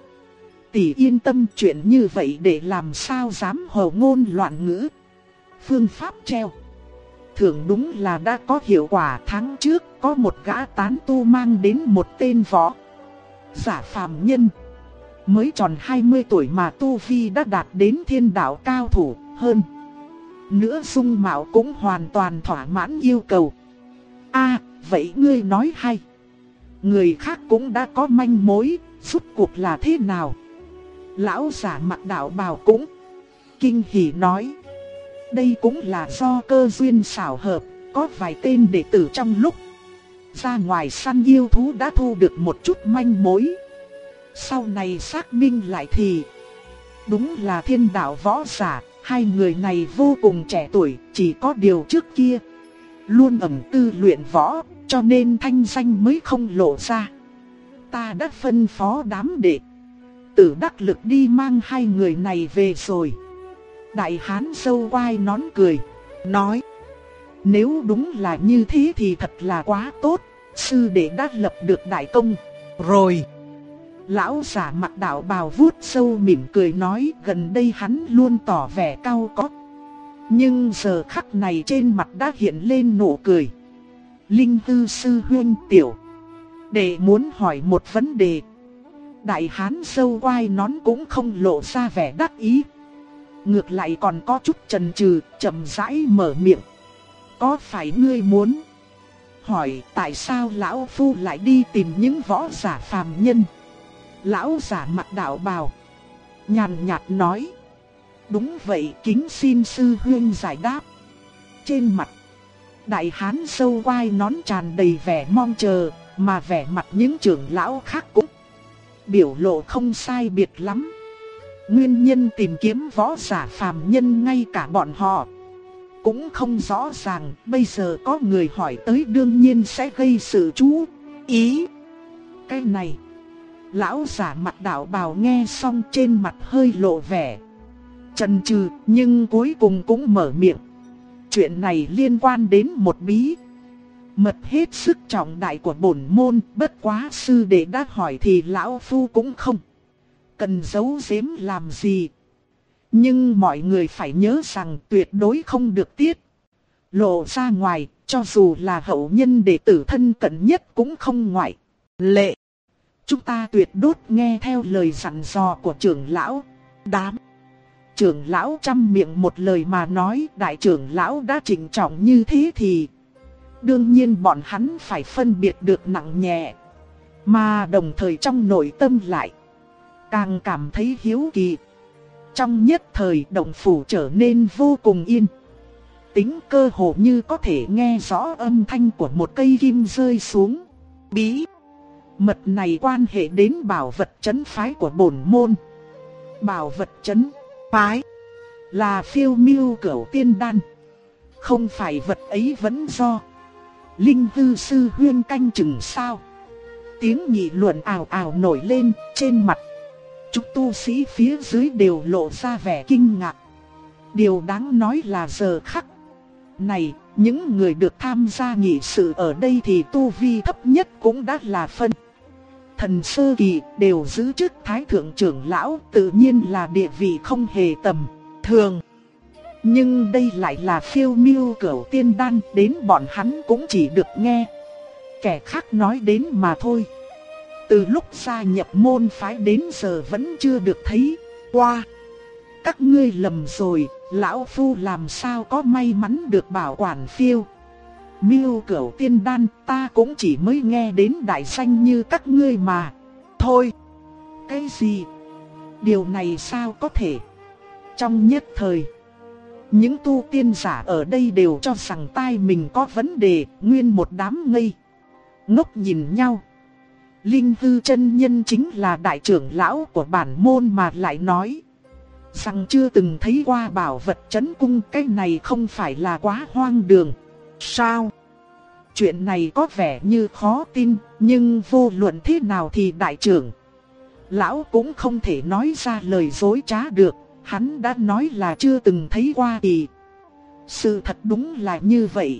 tỷ yên tâm, chuyện như vậy để làm sao dám hồ ngôn loạn ngữ. Phương pháp treo thưởng đúng là đã có hiệu quả. Tháng trước có một gã tán tu mang đến một tên võ giả phàm nhân mới tròn 20 tuổi mà tu vi đã đạt đến thiên đạo cao thủ, hơn nữa dung mạo cũng hoàn toàn thỏa mãn yêu cầu. Vậy ngươi nói hay. Người khác cũng đã có manh mối, rốt cuộc là thế nào? Lão giả mặc đạo bào cũng kinh hỉ nói. Đây cũng là do cơ duyên xảo hợp, có vài tên đệ tử trong lúc ra ngoài săn yêu thú đã thu được một chút manh mối. Sau này xác minh lại thì đúng là thiên đạo võ giả. Hai người này vô cùng trẻ tuổi, chỉ có điều trước kia luôn ẩn tư luyện võ, cho nên thanh danh mới không lộ ra. Ta đã phân phó đám đệ tử đắc lực đi mang hai người này về rồi. Đại hán sâu quai nón cười, nói. Nếu đúng là như thế thì thật là quá tốt, sư đệ đã lập được đại công rồi. Lão giả mặc đạo bào vuốt sâu mỉm cười nói, gần đây hắn luôn tỏ vẻ cau có, nhưng giờ khắc này trên mặt đã hiện lên nụ cười. Linh Tư sư huynh, tiểu đệ muốn hỏi một vấn đề. Đại hán sâu quai nón cũng không lộ ra vẻ đắc ý, ngược lại còn có chút chần chừ, chậm rãi mở miệng. Có phải ngươi muốn hỏi tại sao lão phu lại đi tìm những võ giả phàm nhân? Lão giả mặc đạo bào nhàn nhạt nói. Đúng vậy, kính xin sư huynh giải đáp. Trên mặt đại hán sâu quai nón tràn đầy vẻ mong chờ, mà vẻ mặt những trưởng lão khác cũng biểu lộ không sai biệt lắm. Nguyên nhân tìm kiếm võ giả phàm nhân ngay cả bọn họ cũng không rõ ràng, bây giờ có người hỏi tới đương nhiên sẽ gây sự chú ý. Cái này, lão giả mặt đạo bào nghe xong trên mặt hơi lộ vẻ chần chừ, nhưng cuối cùng cũng mở miệng. Chuyện này liên quan đến một bí mật hết sức trọng đại của bổn môn, bất quá sư đệ đã hỏi thì lão phu cũng không cần giấu giếm làm gì. Nhưng mọi người phải nhớ rằng tuyệt đối không được tiết lộ ra ngoài, cho dù là hậu nhân đệ tử thân cận nhất cũng không ngoại lệ. Chúng ta tuyệt đốt nghe theo lời dặn dò của trưởng lão. Đám trưởng lão trăm miệng một lời mà nói, đại trưởng lão đã trịnh trọng như thế thì đương nhiên bọn hắn phải phân biệt được nặng nhẹ. Mà đồng thời trong nội tâm lại càng cảm thấy hiếu kỳ. Trong nhất thời động phủ trở nên vô cùng yên tĩnh, cơ hồ như có thể nghe rõ âm thanh của một cây kim rơi xuống. Bí mật này quan hệ đến bảo vật trấn phái của bổn môn. Bảo vật trấn phái là Phiêu Miêu Cửu Tiên Đan. Không phải vật ấy vẫn do Linh Hư sư huyên canh chừng sao? Tiếng nghị luận ào ào nổi lên, trên mặt chúng tu sĩ phía dưới đều lộ ra vẻ kinh ngạc. Điều đáng nói là giờ khắc này, những người được tham gia nghị sự ở đây thì tu vi thấp nhất cũng đã là phân thần sơ kỳ, đều giữ chức thái thượng trưởng lão, tự nhiên là địa vị không hề tầm thường. Nhưng đây lại là Phiêu Miêu Cửu Tiên Đan, đến bọn hắn cũng chỉ được nghe kẻ khác nói đến mà thôi. Từ lúc gia nhập môn phái đến giờ vẫn chưa được thấy qua. Các ngươi lầm rồi, lão phu làm sao có may mắn được bảo quản Phiêu Miêu Cửu Tiên Đan, ta cũng chỉ mới nghe đến đại danh như các ngươi mà. Thôi, cái gì? Điều này sao có thể? Trong nhất thời, những tu tiên giả ở đây đều cho rằng tai mình có vấn đề, nguyên một đám ngây ngốc nhìn nhau. Linh Hư chân nhân chính là đại trưởng lão của bản môn mà lại nói rằng chưa từng thấy qua bảo vật trấn cung, cái này không phải là quá hoang đường sao? Chuyện này có vẻ như khó tin, nhưng vô luận thế nào thì đại trưởng lão cũng không thể nói ra lời dối trá được. Hắn đã nói là chưa từng thấy qua thì sự thật đúng là như vậy.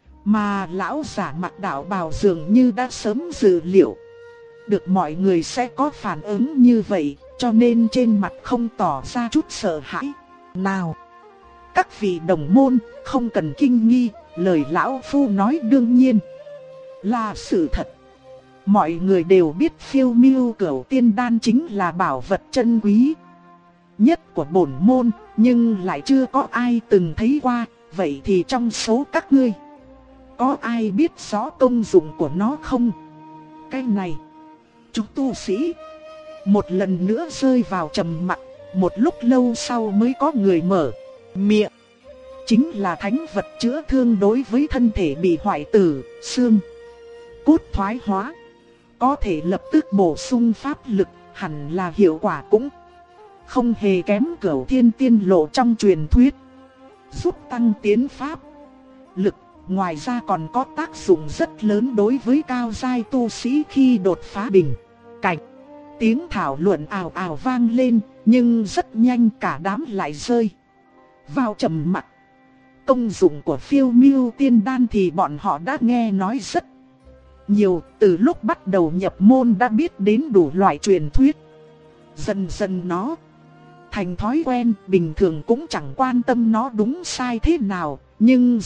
Mà lão giả mặc đạo bào dường như đã sớm dự liệu được mọi người sẽ có phản ứng như vậy, cho nên trên mặt không tỏ ra chút sợ hãi nào. Các vị đồng môn không cần kinh nghi, lời lão phu nói đương nhiên là sự thật. Mọi người đều biết Phiêu Miêu Cửu Tiên Đan chính là bảo vật chân quý nhất của bổn môn, nhưng lại chưa có ai từng thấy qua. Vậy thì trong số các ngươi, có ai biết rõ công dụng của nó không? Cái này, chúng tu sĩ một lần nữa rơi vào trầm mặc, một lúc lâu sau mới có người mở miệng. Chính là thánh vật chữa thương đối với thân thể bị hoại tử, xương cốt thoái hóa, có thể lập tức bổ sung pháp lực, hẳn là hiệu quả cũng không hề kém Cửu Thiên Tiên Lộ trong truyền thuyết, giúp tăng tiến pháp lực. Ngoài ra còn có tác dụng rất lớn đối với cao giai tu sĩ khi đột phá bình cảnh. Tiếng thảo luận ào ào vang lên, nhưng rất nhanh cả đám lại rơi vào trầm mặc. Công dụng của Phiêu Miêu Tiên Đan thì bọn họ đã nghe nói rất nhiều, từ lúc bắt đầu nhập môn đã biết đến đủ loại truyền thuyết. Dần dần nó thành thói quen, bình thường cũng chẳng quan tâm nó đúng sai thế nào, nhưng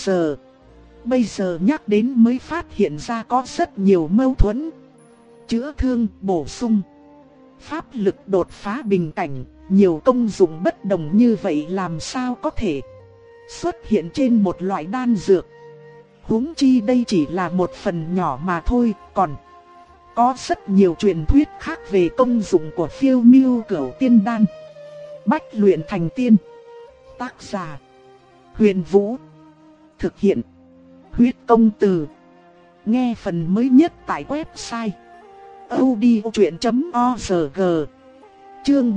bây giờ nhắc đến mới phát hiện ra có rất nhiều mâu thuẫn. Chữa thương, bổ sung pháp lực, đột phá bình cảnh, nhiều công dụng bất đồng như vậy làm sao có thể xuất hiện trên một loại đan dược. Huống chi đây chỉ là một phần nhỏ mà thôi, còn có rất nhiều truyền thuyết khác về công dụng của Phiêu Miêu Cửu Tiên Đan. Bách luyện thành tiên. Tác giả Huyền Vũ. Thực hiện Huyết Công Từ. Nghe phần mới nhất tại website audiochuyện.org. Chương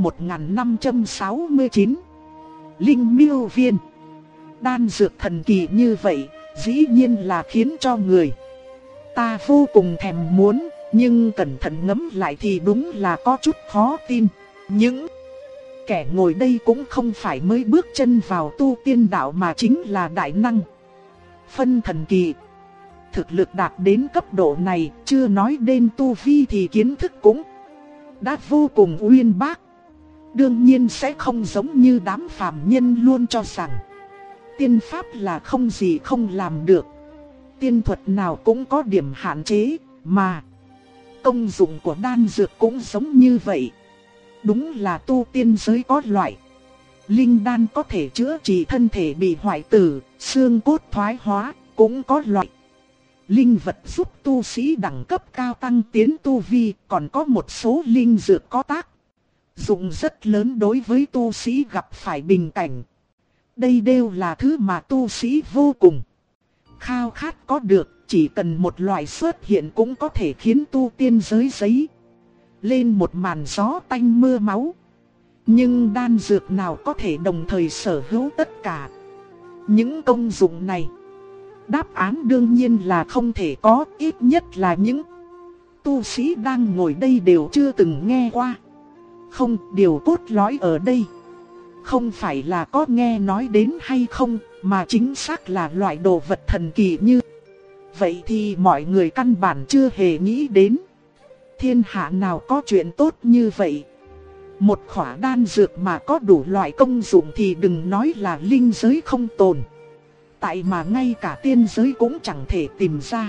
1569. Linh Miêu Viên. Đan dược thần kỳ như vậy, dĩ nhiên là khiến cho người ta vô cùng thèm muốn, nhưng cẩn thận ngẫm lại thì đúng là có chút khó tin. Những kẻ ngồi đây cũng không phải mới bước chân vào tu tiên đạo mà chính là đại năng phân thần kỳ. Thực lực đạt đến cấp độ này, chưa nói đến tu vi thì kiến thức cũng đã vô cùng uyên bác. Đương nhiên sẽ không giống như đám phàm nhân luôn cho rằng tiên pháp là không gì không làm được. Tiên thuật nào cũng có điểm hạn chế, mà công dụng của đan dược cũng giống như vậy. Đúng là tu tiên giới có loại linh đan có thể chữa trị thân thể bị hoại tử, xương cốt thoái hóa, cũng có loại linh vật giúp tu sĩ đẳng cấp cao tăng tiến tu vi, còn có một số linh dược có tác dụng rất lớn đối với tu sĩ gặp phải bình cảnh. Đây đều là thứ mà tu sĩ vô cùng khao khát có được, chỉ cần một loại xuất hiện cũng có thể khiến tu tiên giới giấy lên một màn gió tanh mưa máu. Nhưng đan dược nào có thể đồng thời sở hữu tất cả những công dụng này? Đáp án đương nhiên là không thể có, ít nhất là những tu sĩ đang ngồi đây đều chưa từng nghe qua. Không, điều cốt lõi ở đây không phải là có nghe nói đến hay không, mà chính xác là loại đồ vật thần kỳ như vậy thì mọi người căn bản chưa hề nghĩ đến. Thiên hạ nào có chuyện tốt như vậy? Một khỏa đan dược mà có đủ loại công dụng thì đừng nói là linh giới không tồn. Tại mà ngay cả tiên giới cũng chẳng thể tìm ra.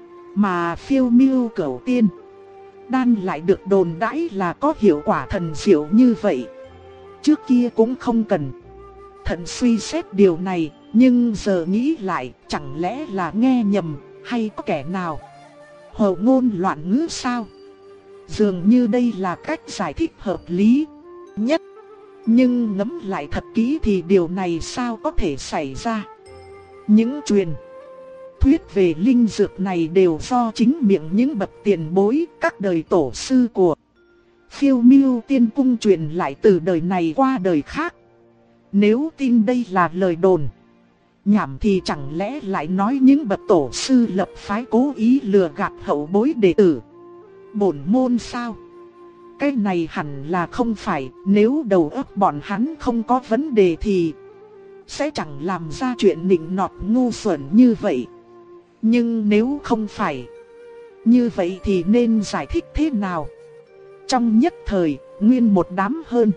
Mà phiêu miêu cửu tiên đan lại được đồn đãi là có hiệu quả thần diệu như vậy. Trước kia cũng không cần thận suy xét điều này, nhưng giờ nghĩ lại chẳng lẽ là nghe nhầm hay có kẻ nào hồ ngôn loạn ngữ sao? Dường như đây là cách giải thích hợp lý nhất. Nhưng ngẫm lại thật kỹ thì điều này sao có thể xảy ra? Những truyền thuyết về linh dược này đều do chính miệng những bậc tiền bối, các đời tổ sư của phiêu miêu tiên cung truyền lại từ đời này qua đời khác. Nếu tin đây là lời đồn nhảm thì chẳng lẽ lại nói những bậc tổ sư lập phái cố ý lừa gạt hậu bối đệ tử bổn môn sao? Cái này hẳn là không phải, nếu đầu óc bọn hắn không có vấn đề thì sẽ chẳng làm ra chuyện nịnh nọt ngu xuẩn như vậy. Nhưng nếu không phải như vậy thì nên giải thích thế nào? Trong nhất thời, nguyên một đám hơn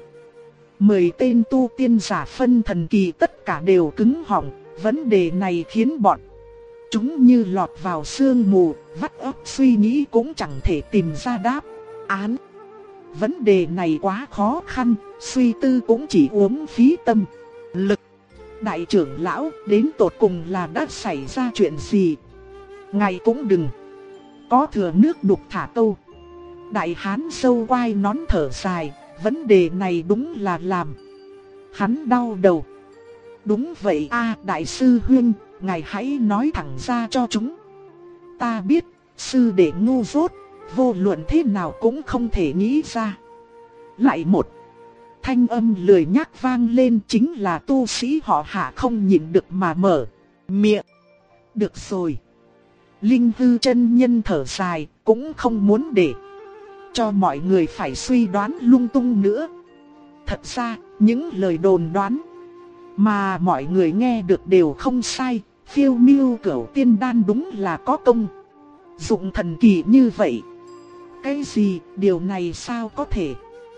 10 tên tu tiên giả phân thần kỳ tất cả đều cứng họng. Vấn đề này khiến bọn chúng như lọt vào sương mù, vắt óc suy nghĩ cũng chẳng thể tìm ra đáp án. Vấn đề này quá khó khăn, suy tư cũng chỉ uống phí tâm lực. Đại trưởng lão, đến tột cùng là đã xảy ra chuyện gì? Ngài cũng đừng có thừa nước đục thả câu. Đại hán sâu quai nón thở dài, vấn đề này đúng là làm hắn đau đầu. Đúng vậy a, đại sư huynh, ngài hãy nói thẳng ra cho chúng ta biết. Sư đệ ngu dốt, vô luận thế nào cũng không thể nghĩ ra. Lại một thanh âm lười nhác vang lên, chính là tu sĩ họ Hạ không nhịn được mà mở miệng. Được rồi. Linh Hư chân nhân thở dài, cũng không muốn để cho mọi người phải suy đoán lung tung nữa. Thật ra, những lời đồn đoán mà mọi người nghe được đều không sai. Phiêu miêu cửu tiên đan đúng là có công dụng thần kỳ như vậy. Cái gì, điều này sao có thể?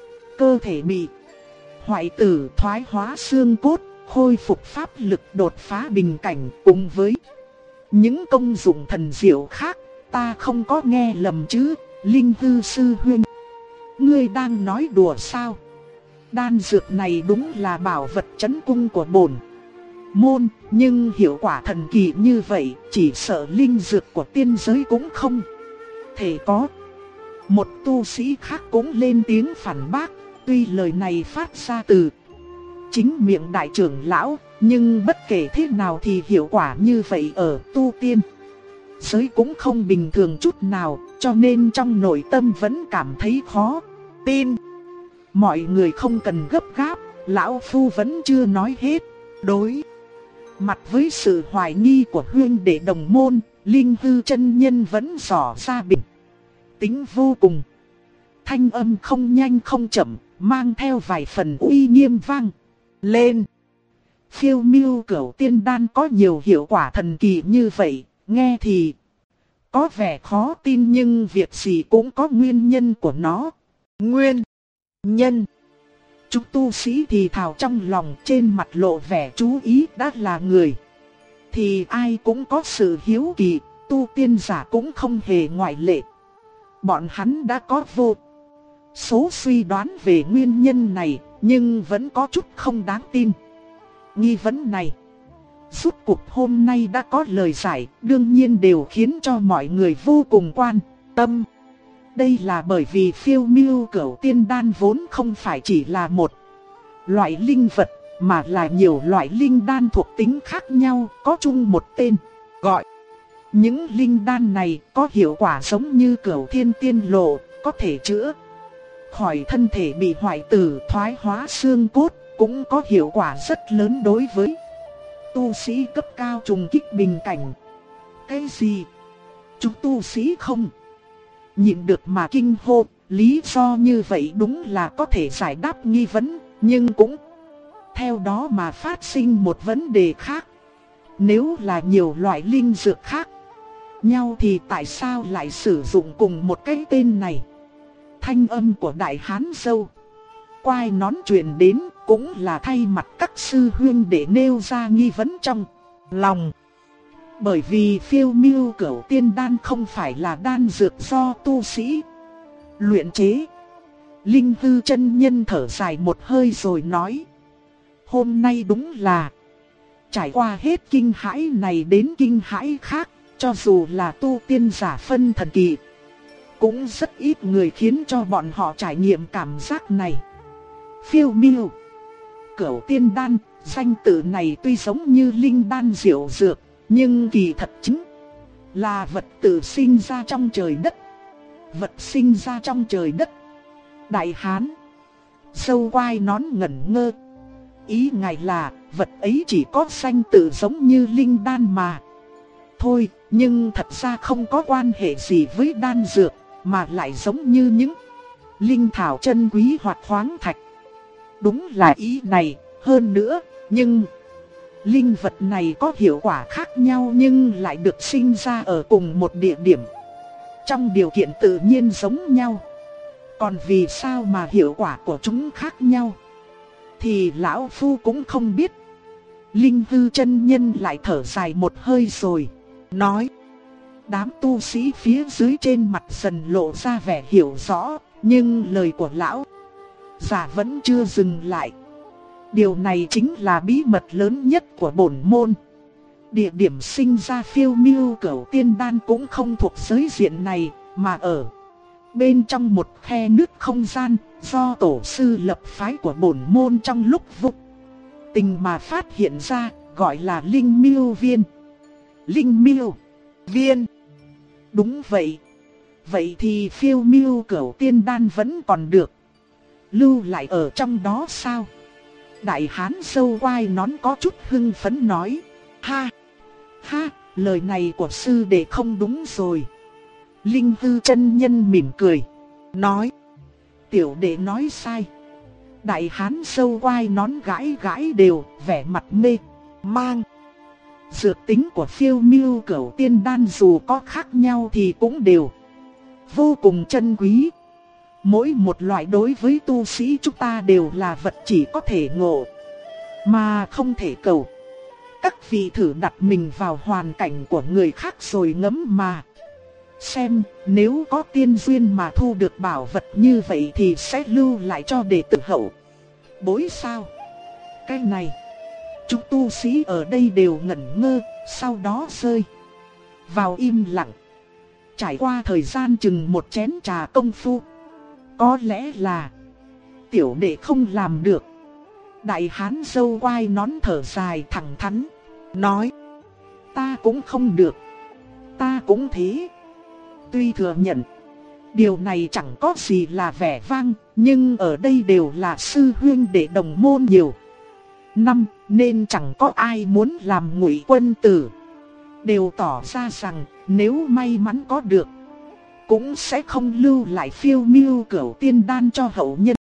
Cơ thể bị hoại tử, thoái hóa xương cốt, khôi phục pháp lực, đột phá bình cảnh, cùng với những công dụng thần diệu khác. Ta không có nghe lầm chứ, Linh Hư sư huynh? Ngươi đang nói đùa sao? Đan dược này đúng là bảo vật trấn cung của bổn môn, nhưng hiệu quả thần kỳ như vậy, chỉ sợ linh dược của tiên giới cũng không thể có. Một tu sĩ khác cũng lên tiếng phản bác, tuy lời này phát ra từ chính miệng đại trưởng lão, nhưng bất kể thế nào thì hiệu quả như vậy ở tu tiên giới cũng không bình thường chút nào, cho nên trong nội tâm vẫn cảm thấy khó tin. Mọi người không cần gấp gáp, lão phu vẫn chưa nói hết. Đối mặt với sự hoài nghi của huynh đệ đồng môn, Linh Hư chân nhân vẫn tỏ ra bình tĩnh vô cùng. Thanh âm không nhanh không chậm, mang theo vài phần uy nghiêm vang lên. Phiêu miêu cửu tiên đan có nhiều hiệu quả thần kỳ như vậy, nghe thì có vẻ khó tin, nhưng việc gì cũng có nguyên nhân của nó. Nguyên nhân? Chúng tu sĩ thì thào trong lòng, trên mặt lộ vẻ chú ý. Đã là người thì ai cũng có sự hiếu kỳ, tu tiên giả cũng không hề ngoại lệ. Bọn hắn đã có vô số suy đoán về nguyên nhân này, nhưng vẫn có chút không đáng tin. Nghi vấn này, rốt cuộc hôm nay đã có lời giải, đương nhiên đều khiến cho mọi người vô cùng quan tâm. Đây là bởi vì phiêu miêu cửu tiên đan vốn không phải chỉ là một loại linh vật, mà là nhiều loại linh đan thuộc tính khác nhau, có chung một tên gọi. Những linh đan này có hiệu quả giống như cửu thiên tiên lộ, có thể chữa khỏi thân thể bị hoại tử, thoái hóa xương cốt, cũng có hiệu quả rất lớn đối với tu sĩ cấp cao trùng kích bình cảnh. Cái gì? Chúng tu sĩ không nhịn được mà kinh hô, lý do như vậy đúng là có thể giải đáp nghi vấn, nhưng cũng theo đó mà phát sinh một vấn đề khác. Nếu là nhiều loại linh dược khác nhau thì tại sao lại sử dụng cùng một cái tên này? Thanh âm của đại hán dâu quai nón truyền đến, cũng là thay mặt các sư huynh để nêu ra nghi vấn trong lòng. Bởi vì phiêu miêu cửu tiên đan không phải là đan dược do tu sĩ luyện chế. Linh Hư chân nhân thở dài một hơi rồi nói: hôm nay đúng là trải qua hết kinh hãi này đến kinh hãi khác, cho dù là tu tiên giả phân thần kỳ, cũng rất ít người khiến cho bọn họ trải nghiệm cảm giác này. Phiêu miêu cửu tiên đan, danh tự này tuy giống như linh đan diệu dược, nhưng kỳ thật chính là vật tự sinh ra trong trời đất. Vật sinh ra trong trời đất. Đại hán sâu quai nón ngẩn ngơ. Ý ngài là vật ấy chỉ có danh tự giống như linh đan mà thôi, nhưng thật ra không có quan hệ gì với đan dược, mà lại giống như những linh thảo chân quý hoặc khoáng thạch. Đúng là ý này, hơn nữa, nhưng linh vật này có hiệu quả khác nhau nhưng lại được sinh ra ở cùng một địa điểm, trong điều kiện tự nhiên giống nhau. Còn vì sao mà hiệu quả của chúng khác nhau thì lão phu cũng không biết. Linh Hư chân nhân lại thở dài một hơi rồi nói: đám tu sĩ phía dưới trên mặt dần lộ ra vẻ hiểu rõ, nhưng lời của lão giả vẫn chưa dừng lại. Điều này chính là bí mật lớn nhất của bổn môn. Địa điểm sinh ra phiêu miêu cửu tiên đan cũng không thuộc giới diện này, mà ở bên trong một khe nước không gian do tổ sư lập phái của bổn môn trong lúc vô tình mà phát hiện ra, gọi là Linh Miêu Viên. Linh Miêu Viên. Đúng vậy. Vậy thì phiêu miêu cửu tiên đan vẫn còn được lưu lại ở trong đó sao? Đại hán sâu quai nón có chút hưng phấn nói: ha ha, lời này của sư đệ không đúng rồi. Linh Hư chân nhân mỉm cười nói: tiểu đệ nói sai. Đại hán sâu quai nón gãi gãi đều, vẻ mặt mê mang. Dược tính của phiêu miêu cửu tiên đan dù có khác nhau thì cũng đều vô cùng chân quý. Mỗi một loại đối với tu sĩ chúng ta đều là vật chỉ có thể ngộ mà không thể cầu. Các vị thử đặt mình vào hoàn cảnh của người khác rồi ngẫm mà xem, nếu có tiên duyên mà thu được bảo vật như vậy thì sẽ lưu lại cho đệ tử hậu bối sao? Cái này, chúng tu sĩ ở đây đều ngẩn ngơ, sau đó rơi vào im lặng. Trải qua thời gian chừng một chén trà công phu, có lẽ là tiểu đệ không làm được. Đại hán sâu quai nón thở dài thẳng thắn nói: ta cũng không được. Ta cũng thế. Tuy thừa nhận điều này chẳng có gì là vẻ vang, nhưng ở đây đều là sư huynh đệ đồng môn nhiều năm, nên chẳng có ai muốn làm ngụy quân tử. Đều tỏ ra rằng nếu may mắn có được, cũng sẽ không lưu lại phiêu miêu cửu tiên đan cho hậu nhân.